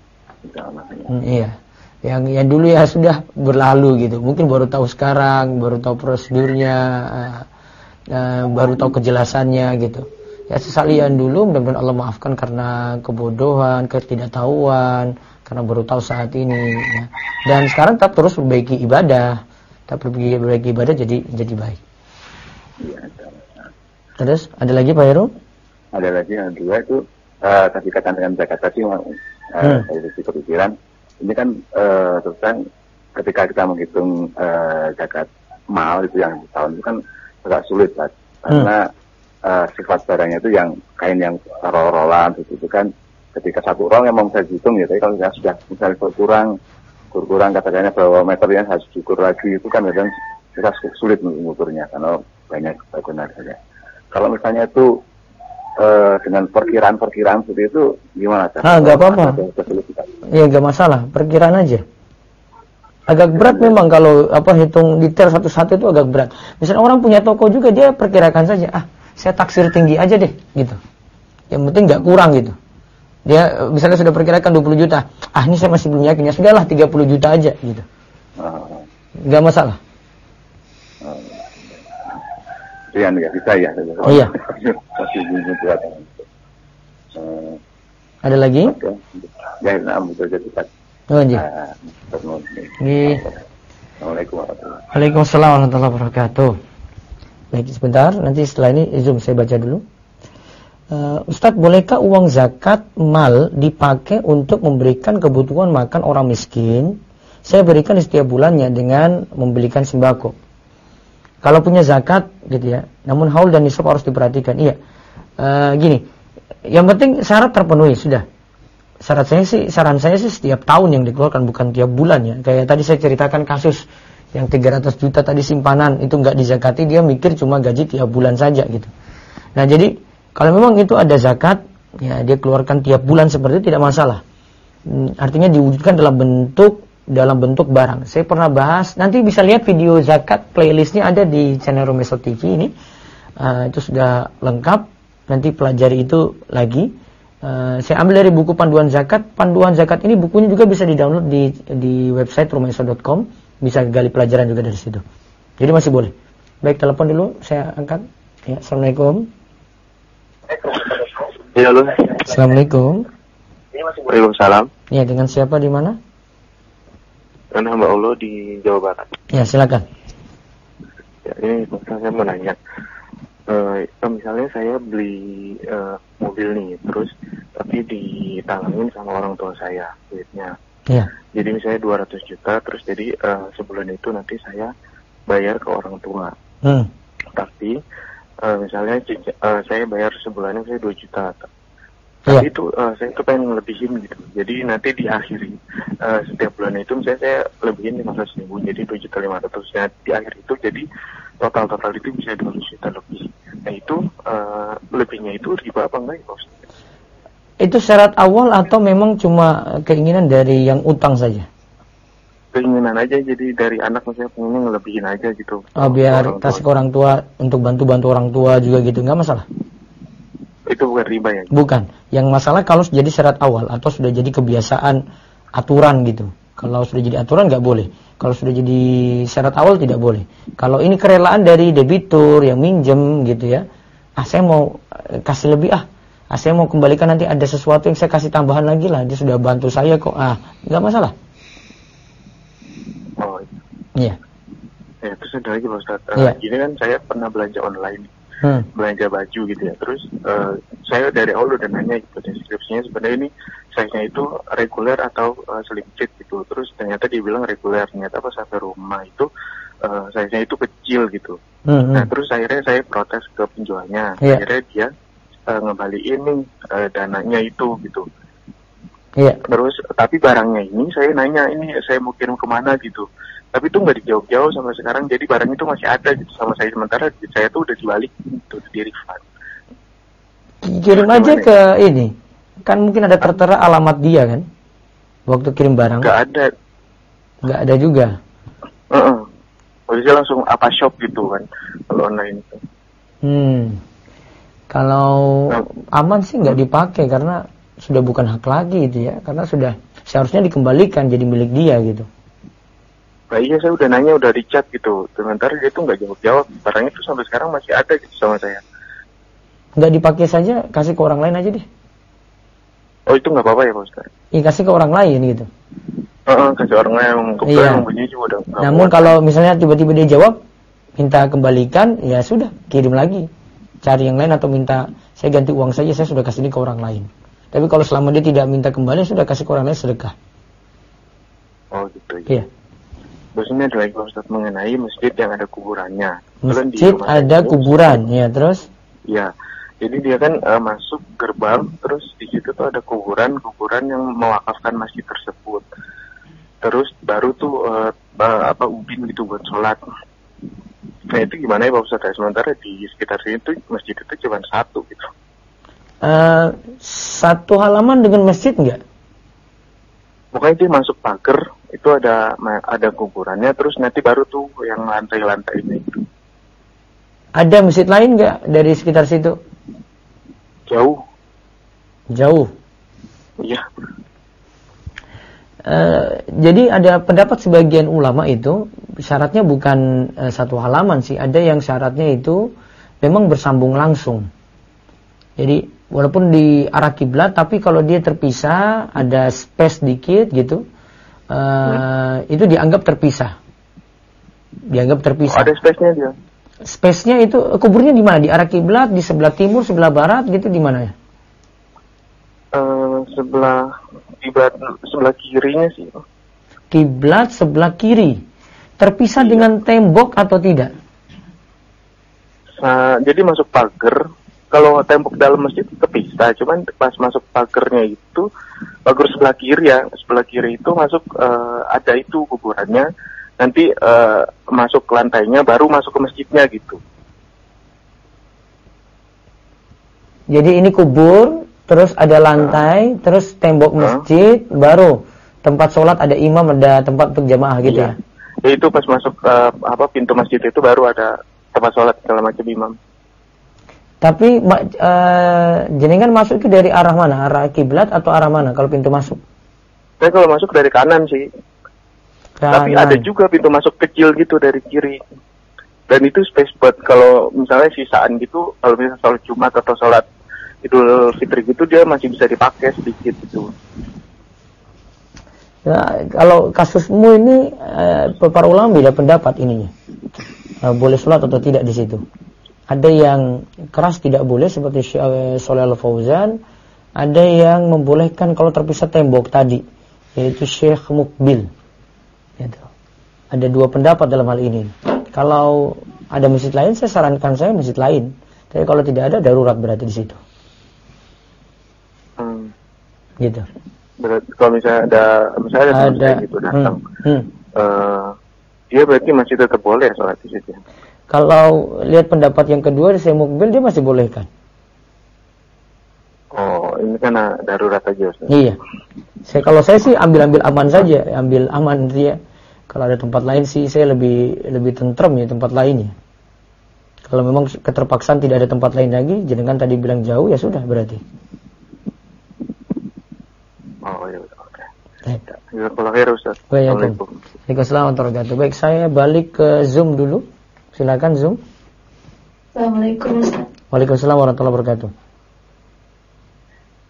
A: Iya. Yang dulu ya sudah berlalu gitu. Mungkin baru tahu sekarang, baru tahu prosedurnya, baru tahu kejelasannya gitu. Ya sesalian dulu, mudah-mudahan Allah maafkan karena kebodohan, ketidaktahuan, karena baru tahu saat ini. Ya. Dan sekarang tetap terus perbaiki ibadah. Tapi berbagai ibadah jadi baik. Terus ada lagi Pak Heru?
H: Ada lagi yang kedua itu tadi kaitan dengan zakat tadi dari kepikiran ini kan terus kan ketika kita menghitung zakat mal itu yang tahun itu kan agak sulit lah karena sifat barangnya itu yang kain yang roll-rollan itu kan ketika satu roll yang mau bisa dihitung ya, tapi kalau sudah misalnya kurang katakannya bahwa meternya harus diukur lagi itu kan kadang kita sulit mengukurnya karena banyak kegunaan saja. Kalau misalnya itu dengan perkiraan seperti itu gimana?
A: Nggak apa-apa. Iya nggak masalah, perkiraan aja. Agak berat memang kalau hitung detail satu-satu itu agak berat. Misalnya orang punya toko juga dia perkirakan saja, saya taksir tinggi aja deh gitu. Yang penting nggak kurang gitu. Dia misalnya sudah perkirakan 20 juta. Ini saya masih belum yakin. Ya sudahlah 30 juta aja gitu. Enggak masalah.
H: Itu yang enggak bisa ya.
A: Oh iya.
H: Masih belum buat.
A: Ada lagi?
H: Ya, betul cepat.
A: Oh iya.
H: Assalamualaikum warahmatullahi wabarakatuh.
A: Waalaikumsalam warahmatullahi wabarakatuh. Baik, sebentar. Nanti setelah ini Zoom saya baca dulu. Ustadz, bolehkah uang zakat mal dipakai untuk memberikan kebutuhan makan orang miskin? Saya berikan di setiap bulannya dengan membelikan sembako. Kalau punya zakat gitu ya, namun haul dan nisab harus diperhatikan. Iya, gini, yang penting syarat terpenuhi sudah. Saran saya sih setiap tahun yang dikeluarkan, bukan tiap bulan ya. Kayak tadi saya ceritakan kasus yang 300 juta tadi simpanan itu nggak dizakati, dia mikir cuma gaji tiap bulan saja gitu. Nah jadi kalau memang itu ada zakat, ya dia keluarkan tiap bulan seperti itu tidak masalah. Artinya diwujudkan dalam bentuk barang. Saya pernah bahas, nanti bisa lihat video zakat playlistnya ada di channel Romeso TV ini. Itu sudah lengkap. Nanti pelajari itu lagi. Saya ambil dari buku panduan zakat. Panduan zakat ini bukunya juga bisa di-download di website romeso.com. Bisa gali pelajaran juga dari situ. Jadi masih boleh. Baik, telepon dulu saya angkat. Ya, Assalamualaikum.
I: Ya, halo.
A: Assalamualaikum.
I: Waalaikumsalam.
A: Ya, dengan siapa di mana?
I: Dengan hamba Allah di Jawa Barat.
A: Ya, silakan.
I: Ya, ini saya mau nanya. Misalnya saya beli mobil nih, terus tapi ditalangin sama orang tua saya duitnya.
A: Ya.
I: Jadi misalnya 200 juta, terus jadi sebulan itu nanti saya bayar ke orang tua. Tapi misalnya saya bayar sebulannya saya 2 juta. Tapi itu saya tuh pengen ngelebihin gitu. Jadi nanti di akhir setiap bulan itu misalnya saya lebihin 500.000, jadi 2.500.000. Nah, di akhir itu jadi total itu bisa 200 juta lebih. Nah itu lebihnya itu riba apa enggak ya Pak?
A: Itu syarat awal atau memang cuma keinginan dari yang utang saja?
I: Keinginan aja, jadi dari anak misalnya pengennya ngelebihin aja gitu.
A: Biar kasih ke orang tua untuk bantu orang tua juga gitu, nggak masalah?
I: Itu bukan riba ya?
A: Bukan. Yang masalah kalau sudah jadi syarat awal atau sudah jadi kebiasaan aturan gitu. Kalau sudah jadi aturan nggak boleh. Kalau sudah jadi syarat awal tidak boleh. Kalau ini kerelaan dari debitur yang minjem gitu ya. Saya mau kasih lebih Saya mau kembalikan nanti ada sesuatu yang saya kasih tambahan lagi lah. Dia sudah bantu saya kok. Nggak masalah.
I: Oh
A: iya.
I: Ya, terus ada lagi Pak Ustadz. Gini kan saya pernah belanja online. Belanja baju gitu ya. Terus saya dari awal udah nanya gitu deskripsinya sebenarnya ini size-nya itu reguler atau slim fit gitu. Terus ternyata dia bilang reguler. Ternyata pas sampai rumah itu size-nya itu kecil gitu. Nah terus akhirnya saya protes ke penjualnya. Akhirnya dia ngembaliin nih dananya itu gitu. Terus tapi barangnya ini saya nanya ini saya mau kirim kemana gitu. Tapi itu nggak dijawab-jawab sampai sekarang. Jadi barang itu masih ada gitu sama saya. Sementara saya tuh udah dibalik gitu, di refund.
A: Kirim aja ke ini. Kan mungkin ada tertera alamat dia kan? Waktu kirim barang. Nggak ada juga.
I: Bisa langsung apa shop gitu kan kalau online itu.
A: Kalau aman sih nggak dipakai karena sudah bukan hak lagi gitu ya. Karena sudah seharusnya dikembalikan jadi milik dia gitu.
I: Nah iya saya udah nanya, udah di chat gitu. Sementara dia tuh nggak jawab-jawab. Barangnya tuh sampai sekarang masih ada gitu sama saya.
A: Nggak dipakai saja, kasih ke orang lain aja deh.
I: Oh itu nggak apa-apa ya Pak Ustaz?
A: Iya kasih ke orang lain gitu.
I: Kasih orang lain yang kebetulan bunyinya juga udah.
A: Namun kalau misalnya tiba-tiba dia jawab, minta kembalikan, ya sudah kirim lagi. Cari yang lain atau minta saya ganti uang saja, saya sudah kasih ini ke orang lain. Tapi kalau selama dia tidak minta kembali, sudah kasih ke orang lain sedekah.
I: Oh gitu.
A: Iya.
I: Terus ini ada lagi Pak Ustaz mengenai masjid yang ada kuburannya.
A: Masjid ada kuburan, ya terus?
I: Ya, jadi dia kan masuk gerbang, terus di situ tuh ada kuburan yang mewakafkan masjid tersebut. Terus baru tuh ubin gitu buat sholat. Nah itu gimana ya Pak Ustaz? Sementara di sekitar sini tuh masjid itu cuma satu gitu.
A: Satu halaman dengan masjid enggak?
I: Pokoknya dia masuk pagar itu ada kuburannya, terus nanti baru tuh yang lantai-lantai ini.
A: Ada masjid lain nggak dari sekitar situ?
I: Jauh. Iya.
A: Jadi ada pendapat sebagian ulama itu syaratnya bukan satu halaman sih, ada yang syaratnya itu memang bersambung langsung. Jadi walaupun di arah kiblat, tapi kalau dia terpisah ada space dikit gitu. Itu dianggap terpisah.
I: Ada space-nya dia.
A: Space-nya itu kuburnya di mana? Di arah kiblat, di sebelah timur, sebelah barat gitu, di mana ya?
I: Sebelah kirinya sih.
A: Kiblat sebelah kiri. Terpisah dengan tembok atau tidak?
I: Jadi masuk pagar. Kalau tembok dalam masjid terpisah, cuman pas masuk pagarnya itu pagar sebelah kiri ya, sebelah kiri itu masuk ada itu kuburannya, nanti masuk ke lantainya baru masuk ke masjidnya gitu.
A: Jadi ini kubur, terus ada lantai, terus tembok masjid, baru tempat sholat, ada imam, ada tempat untuk jamaah gitu ya?
I: Ya itu pas masuk pintu masjid itu baru ada tempat sholat segala macam imam.
A: Tapi jenengan masuk itu dari arah mana? Arah kiblat atau arah mana kalau pintu masuk?
I: Saya kalau masuk dari kanan sih. Tapi ada juga pintu masuk kecil gitu dari kiri. Dan itu space buat kalau misalnya sisaan gitu, kalau misalnya sholat Jumat atau sholat Idul Fitri gitu dia masih bisa dipakai sedikit gitu.
A: Ya, kalau kasusmu ini para ulama beda pendapat ininya. Boleh sholat atau tidak di situ? Ada yang keras tidak boleh seperti Syekh Shalih Al-Fauzan, ada yang membolehkan kalau terpisah tembok tadi, yaitu Syekh Mukbil. Gitu. Ada dua pendapat dalam hal ini. Kalau ada masjid lain, saya sarankan saya masjid lain. Tapi kalau tidak ada, darurat berarti di situ. Gitu.
I: Berarti kalau misalnya ada gitu datang, dia berarti masih tetap boleh sholat di situ.
A: Kalau lihat pendapat yang kedua di Syekh Mukbil, dia masih bolehkan.
I: Oh, ini kan darurat aja Ustaz.
A: Iya. Kalau saya sih ambil aman saja, ambil aman dia. Kalau ada tempat lain sih saya lebih tentrem ya tempat lainnya. Kalau memang keterpaksaan tidak ada tempat lain lagi, jenengan tadi bilang jauh, ya sudah berarti.
I: Oh iya, oke. Jazakallahu khair Ustaz.
A: Assalamualaikum. Waalaikumsalam warahmatullahi wabarakatuh. Baik, saya balik ke Zoom dulu. Silakan Zoom.
C: Assalamualaikum Ustaz.
A: Waalaikumsalam warahmatullahi wabarakatuh.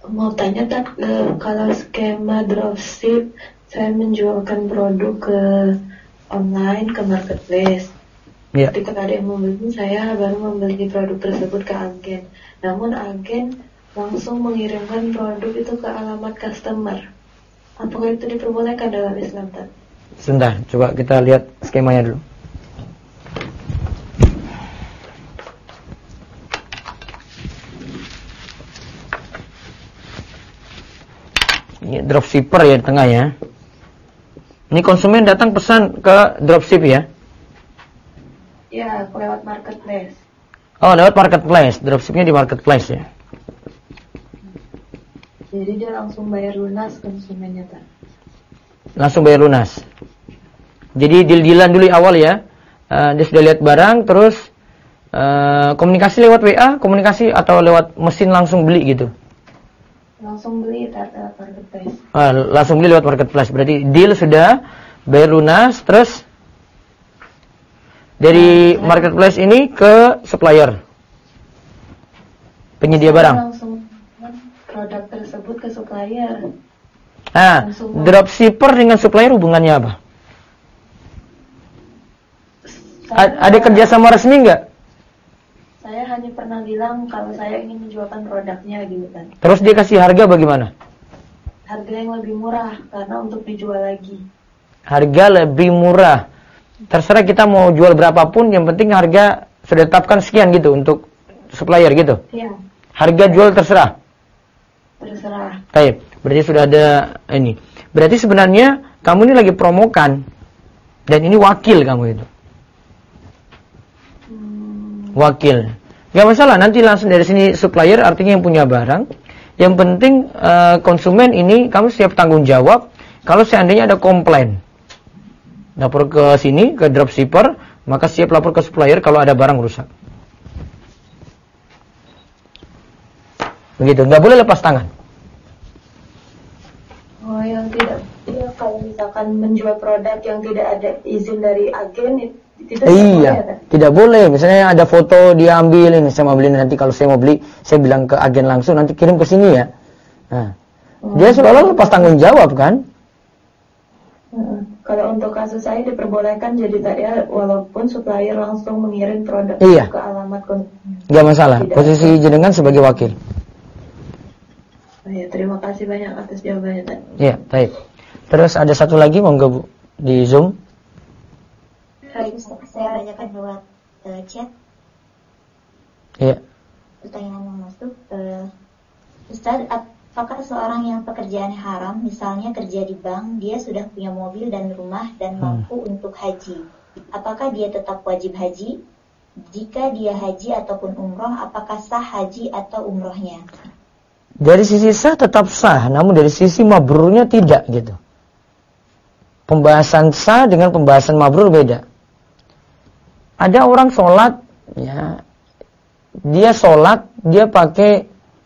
C: Mau tanya tak, kalau skema dropship, saya menjualkan produk ke online, ke marketplace.
A: Ya.
C: Ketika ada yang membeli, saya baru membeli produk tersebut ke agen. Namun agen langsung mengirimkan produk itu ke alamat customer. Apakah itu diperbolehkan dalam Islam, tak?
A: Sebentar, coba kita lihat skemanya dulu. Ini dropshipper ya di tengah ya. Ini konsumen datang pesan ke dropship ya?
C: Ya, lewat marketplace.
A: Oh, lewat marketplace. Dropshipnya di marketplace ya.
C: Jadi dia langsung bayar lunas konsumennya, tak?
A: Langsung bayar lunas. Jadi deal-dealan dulu awal ya. Dia sudah lihat barang, terus komunikasi lewat WA, komunikasi atau lewat mesin langsung beli gitu.
C: Langsung beli lewat marketplace.
A: Langsung beli lewat marketplace. Berarti deal sudah, bayar lunas, terus dari marketplace ini ke supplier, penyedia barang.
C: Langsung produk tersebut ke supplier.
A: Nah, dropshipper dengan supplier hubungannya apa? Ada kerjasama resmi nggak?
C: Saya hanya pernah bilang kalau saya ingin menjualkan produknya gitu kan.
A: Terus dia kasih harga bagaimana?
C: Harga yang lebih murah karena untuk dijual lagi.
A: Harga lebih murah. Terserah kita mau jual berapapun, yang penting harga sudah tetapkan sekian gitu untuk supplier gitu.
C: Iya.
A: Harga jual terserah.
C: Terserah.
A: Baik, berarti sudah ada ini. Berarti sebenarnya kamu ini lagi promokan dan ini wakil kamu itu. Wakil. Gak masalah, nanti langsung dari sini supplier artinya yang punya barang. Yang penting konsumen ini kamu siap tanggung jawab kalau seandainya ada komplain. Lapor ke sini, ke dropshipper, maka siap lapor ke supplier kalau ada barang rusak. Begitu, nggak boleh lepas tangan.
C: Oh, yang tidak, ya kalau misalkan menjual produk yang tidak ada izin dari agen, itu
A: iya, tidak boleh. Misalnya ada foto dia ambil, ini saya mau beli, nanti kalau saya mau beli, saya bilang ke agen langsung, nanti kirim ke sini ya. Nah, dia seolah lepas tanggung jawab kan?
C: Kalau untuk kasus saya diperbolehkan, jadi saya walaupun supplier langsung mengirim produk ke alamat konsumen.
A: Nggak masalah. Posisi jenengan sebagai wakil.
C: Oh ya, terima kasih banyak atas jawabannya.
A: Iya, baik. Terus ada satu lagi, monggo Bu, di Zoom.
J: Hai, saya tanyakan lewat chat.
A: Iya.
J: Pertanyaan yang masuk, Ustaz, apakah seorang yang pekerjaannya haram, misalnya kerja di bank, dia sudah punya mobil dan rumah dan mampu untuk haji, apakah dia tetap wajib haji? Jika dia haji ataupun umroh, apakah sah haji atau umrohnya?
A: Dari sisi sah tetap sah, namun dari sisi mabrurnya tidak gitu. Pembahasan sah dengan pembahasan mabrur beda. Ada orang sholat, ya, dia sholat, dia pakai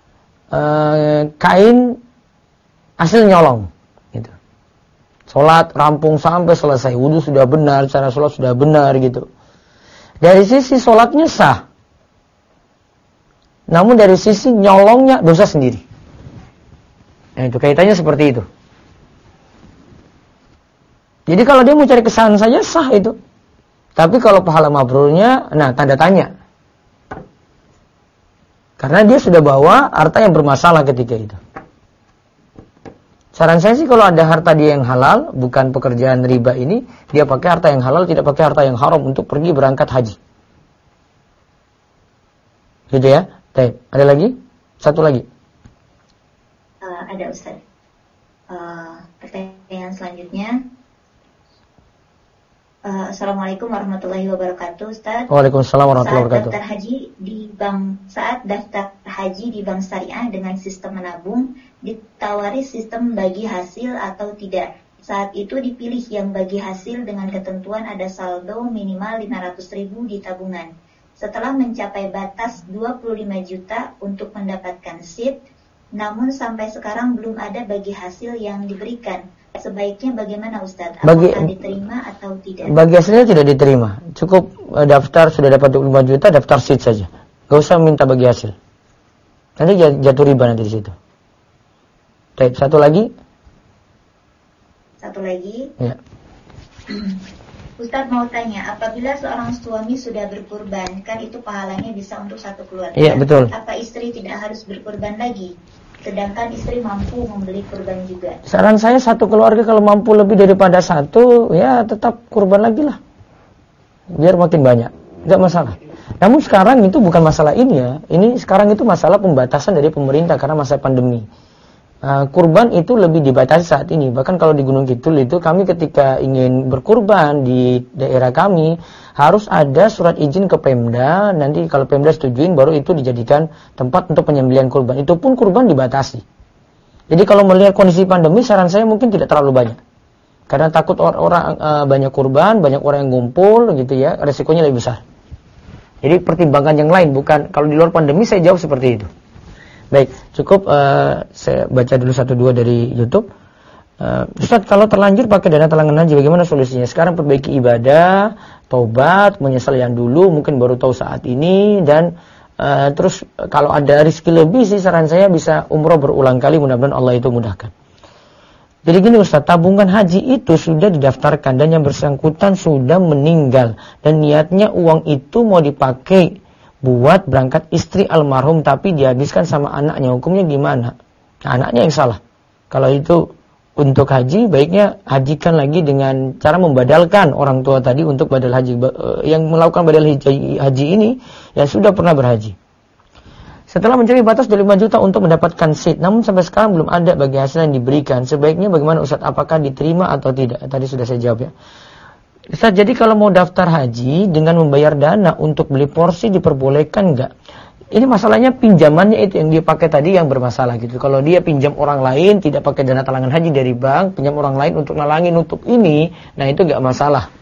A: kain hasil nyolong, gitu. Sholat rampung sampai selesai, wudu sudah benar, cara sholat sudah benar, gitu. Dari sisi sholatnya sah. Namun dari sisi nyolongnya dosa sendiri. Nah, itu kaitannya seperti itu. Jadi kalau dia mau cari kesalahan saja sah itu. Tapi kalau pahala mabrurnya, nah tanda tanya. Karena dia sudah bawa harta yang bermasalah ketika itu. Saran saya sih kalau ada harta dia yang halal, bukan pekerjaan riba ini, dia pakai harta yang halal, tidak pakai harta yang haram untuk pergi berangkat haji. Gitu ya. Baik, ada lagi? Satu lagi.
J: Ada Ustaz. Pertanyaan selanjutnya. Assalamualaikum warahmatullahi wabarakatuh, Ustaz.
A: Waalaikumsalam warahmatullahi wabarakatuh.
J: Saat daftar haji di bank syariah dengan sistem menabung, ditawari sistem bagi hasil atau tidak. Saat itu dipilih yang bagi hasil dengan ketentuan ada saldo minimal 500.000 di tabungan. Setelah mencapai batas 25 juta untuk mendapatkan SIP, namun sampai sekarang belum ada bagi hasil yang diberikan. Sebaiknya bagaimana Ustaz? Apakah diterima atau tidak?
A: Bagi hasilnya tidak diterima. Cukup daftar sudah dapat 25 juta, daftar SIP saja. Gak usah minta bagi hasil. Nanti jatuh riba nanti di situ. Baik, satu lagi. Ya.
J: Ustadz mau tanya, apabila seorang suami sudah berkurban, kan itu pahalanya bisa untuk satu keluarga.
A: Iya, betul.
J: Apa istri tidak harus berkurban lagi? Sedangkan istri mampu membeli kurban juga.
A: Saran saya satu keluarga kalau mampu lebih daripada satu, ya tetap kurban lagi lah. Biar makin banyak. Enggak masalah. Namun sekarang itu bukan masalah ini ya. Ini sekarang itu masalah pembatasan dari pemerintah karena masa pandemi. Kurban itu lebih dibatasi saat ini. Bahkan kalau di Gunung Kidul itu kami ketika ingin berkurban di daerah kami harus ada surat izin ke Pemda. Nanti kalau Pemda setujuin baru itu dijadikan tempat untuk penyembelihan kurban. Itu pun kurban dibatasi. Jadi kalau melihat kondisi pandemi, saran saya mungkin tidak terlalu banyak. Karena takut orang banyak kurban, banyak orang yang ngumpul gitu ya, resikonya lebih besar. Jadi pertimbangan yang lain, bukan kalau di luar pandemi saya jawab seperti itu. Baik, cukup saya baca dulu 1-2 dari YouTube. Ustaz, kalau terlanjur pakai dana talangan haji bagaimana solusinya? Sekarang perbaiki ibadah, taubat, menyesal yang dulu, mungkin baru tahu saat ini, dan terus kalau ada rezeki lebih sih saran saya bisa umroh berulang kali, mudah-mudahan Allah itu mudahkan. Jadi gini Ustaz, tabungan haji itu sudah didaftarkan dan yang bersangkutan sudah meninggal dan niatnya uang itu mau dipakai buat berangkat istri almarhum tapi dihabiskan sama anaknya, hukumnya gimana? Nah, anaknya yang salah. Kalau itu untuk haji, baiknya hajikan lagi dengan cara membadalkan orang tua tadi untuk badal haji. Yang melakukan badal haji ini yang sudah pernah berhaji. Setelah mencari batas 25 juta untuk mendapatkan seat, namun sampai sekarang belum ada bagi hasil yang diberikan. Sebaiknya bagaimana Ustaz? Apakah diterima atau tidak? Tadi sudah saya jawab ya. Ustaz, jadi kalau mau daftar haji dengan membayar dana untuk beli porsi diperbolehkan enggak? Ini masalahnya pinjamannya itu yang dia pakai tadi yang bermasalah gitu. Kalau dia pinjam orang lain tidak pakai dana talangan haji dari bank, pinjam orang lain untuk nalangin untuk ini, nah itu enggak masalah.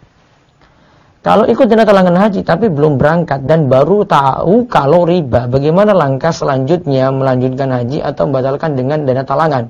A: Kalau ikut dana talangan haji tapi belum berangkat dan baru tahu kalau riba, bagaimana langkah selanjutnya melanjutkan haji atau membatalkan dengan dana talangan?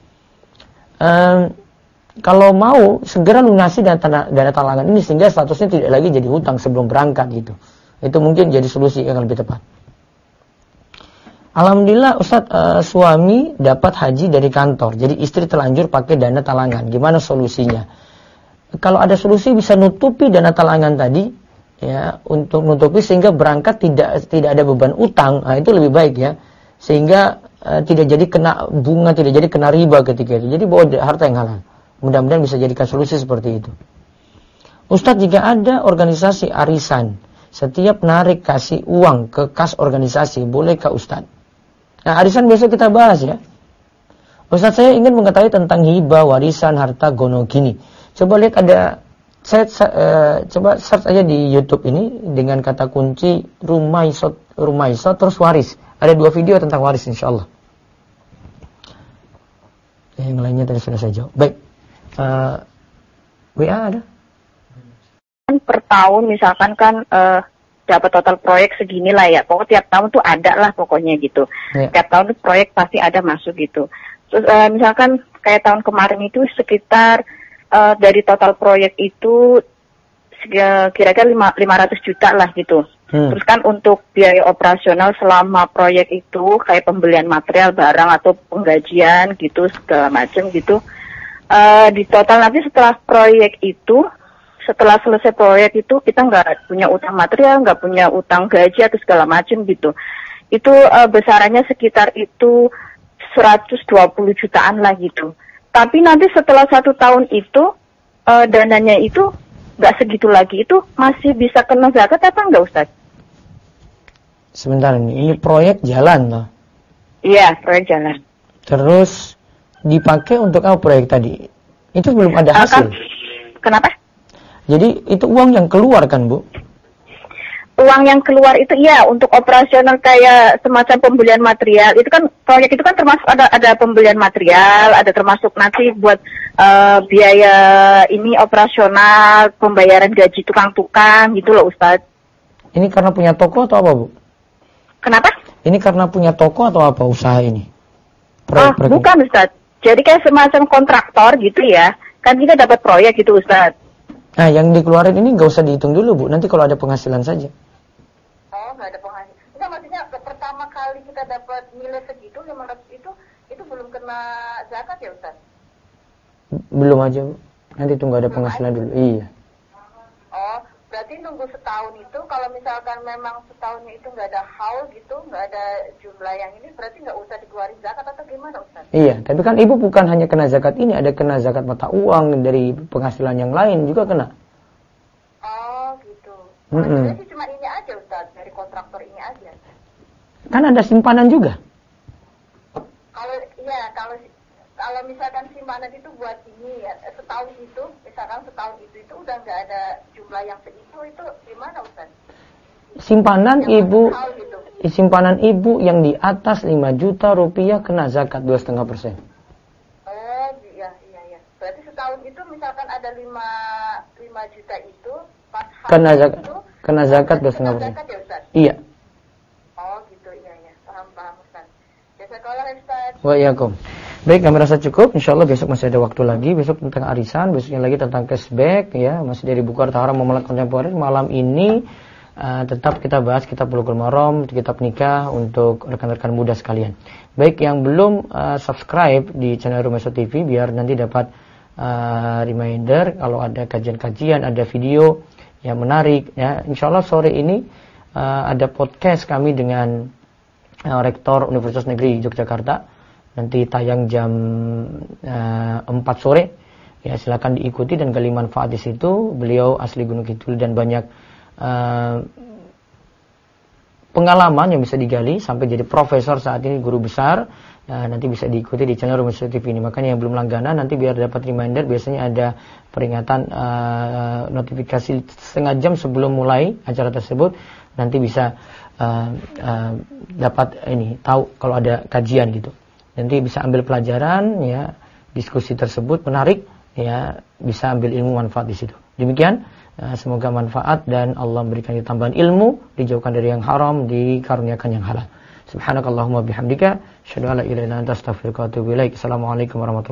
A: Kalau mau segera lunasi dana talangan ini sehingga statusnya tidak lagi jadi hutang sebelum berangkat gitu. Itu mungkin jadi solusi yang lebih tepat. Alhamdulillah Ustadz, suami dapat haji dari kantor. Jadi istri terlanjur pakai dana talangan. Gimana solusinya? Kalau ada solusi bisa nutupi dana talangan tadi ya, untuk nutupi sehingga berangkat tidak ada beban utang. Nah, itu lebih baik ya. Sehingga tidak jadi kena bunga, tidak jadi kena riba ketika itu. Jadi bawa harta yang halal. Mudah-mudahan bisa jadikan solusi seperti itu. Ustadz, jika ada organisasi arisan, setiap narik kasih uang ke kas organisasi, bolehkah Ustadz? Nah, arisan besok kita bahas ya. Ustadz, saya ingin mengetahui tentang hibah, warisan, harta gono gini. Coba lihat saya coba search aja di YouTube ini dengan kata kunci Rumaiso terus waris. Ada 2 video tentang waris insyaallah. Yang lainnya tadi sudah saya jawab. Baik. WA ada?
F: Per tahun misalkan kan dapat total proyek segini lah ya. Pokoknya tiap tahun tuh ada lah pokoknya gitu. Ya. Tiap tahun tuh proyek pasti ada masuk gitu. Terus misalkan kayak tahun kemarin itu sekitar dari total proyek itu kira-kira 500 juta lah gitu. Terus kan untuk biaya operasional selama proyek itu kayak pembelian material, barang atau penggajian gitu segala macam gitu. Di total nanti setelah selesai proyek itu kita nggak punya utang material, nggak punya utang gaji atau segala macam gitu. Itu besarannya sekitar itu 120 jutaan lah gitu. Tapi nanti setelah 1 tahun itu dananya itu nggak segitu lagi, itu masih bisa kena zakat apa enggak Ustaz?
A: Sebentar ini proyek jalan loh.
F: Iya, proyek jalan.
A: Terus dipakai untuk apa proyek tadi? Itu belum ada hasil.
F: Kenapa?
A: Jadi itu uang yang keluar kan Bu?
F: Uang yang keluar itu iya untuk operasional kayak semacam pembelian material. Itu kan proyek itu kan termasuk ada pembelian material, ada termasuk nanti buat biaya ini operasional, pembayaran gaji tukang-tukang gitu loh Ustaz.
A: Ini karena punya toko atau apa Bu?
F: Kenapa?
A: Ini karena punya toko atau apa usaha ini?
F: Bukan Ustaz. Jadi kayak semacam kontraktor gitu ya. Kan kita dapat proyek gitu Ustaz.
A: Nah, yang dikeluarin ini nggak usah dihitung dulu Bu. Nanti kalau ada penghasilan saja.
D: Oh, nggak ada penghasilan. Enggak, maksudnya pertama kali kita dapat nilai segitu 500 itu itu belum kena zakat ya Ustaz?
A: Belum aja, nanti tunggu ada penghasilan dulu. Iya.
D: Oh, berarti nunggu setahun itu, kalau misalkan memang setahunnya itu nggak ada haul gitu, nggak ada jumlah yang ini, berarti nggak usah dikeluarin zakat atau gimana Ustaz?
A: Iya, tapi kan ibu bukan hanya kena zakat ini, ada kena zakat mata uang dari penghasilan yang lain juga kena.
D: Oh gitu. Berarti cuma ini aja Ustaz, dari kontraktor ini aja.
A: Kan ada simpanan juga.
D: Kalau misalkan simpanan itu buat ini ya, setahun itu, misalkan setahun itu udah nggak ada jumlah yang segitu, itu gimana Ustaz?
A: Simpanan
D: yang
A: ibu,
D: gitu.
A: Simpanan ibu yang di atas 5 juta rupiah kena zakat 2,5%.
D: Oh iya. Berarti setahun itu misalkan ada 5 juta itu, pas
A: kena zakat 2,5%.
D: Ya, Ustaz?
A: Iya.
D: Oh gitu, iya. Paham Ustaz. Jazakallah Ustaz.
A: Waalaikumsalam. Baik, kami rasa cukup. Insyaallah besok masih ada waktu lagi. Besok tentang arisan, besoknya lagi tentang cashback ya. Masih dari buku Harta Haram Muamalat Kontemporer. Malam ini tetap kita bahas kitab Bulughul Maram, kitab nikah untuk rekan-rekan muda sekalian. Baik, yang belum subscribe di channel Rumeso TV biar nanti dapat reminder kalau ada kajian-kajian, ada video yang menarik ya. Insyaallah sore ini ada podcast kami dengan Rektor Universitas Negeri Yogyakarta. Nanti tayang jam 4 sore. Ya, silakan diikuti dan gali manfaat di situ. Beliau asli Gunung Kidul dan banyak pengalaman yang bisa digali sampai jadi profesor saat ini, guru besar. Nanti bisa diikuti di channel Rumeso TV ini. Makanya yang belum langganan nanti biar dapat reminder, biasanya ada peringatan notifikasi setengah jam sebelum mulai acara tersebut. Nanti bisa dapat tahu kalau ada kajian gitu. Nanti bisa ambil pelajaran ya, diskusi tersebut menarik ya, bisa ambil ilmu manfaat di situ. Demikian, semoga manfaat dan Allah berikan tambahan ilmu, dijauhkan dari yang haram, dikaruniakan yang halal. Subhanakallahumma bihamdika, asyhadu an la ilaha illa anta astaghfiruka wa atubu ilaik. Assalamualaikum warahmatullahi wabarakatuh.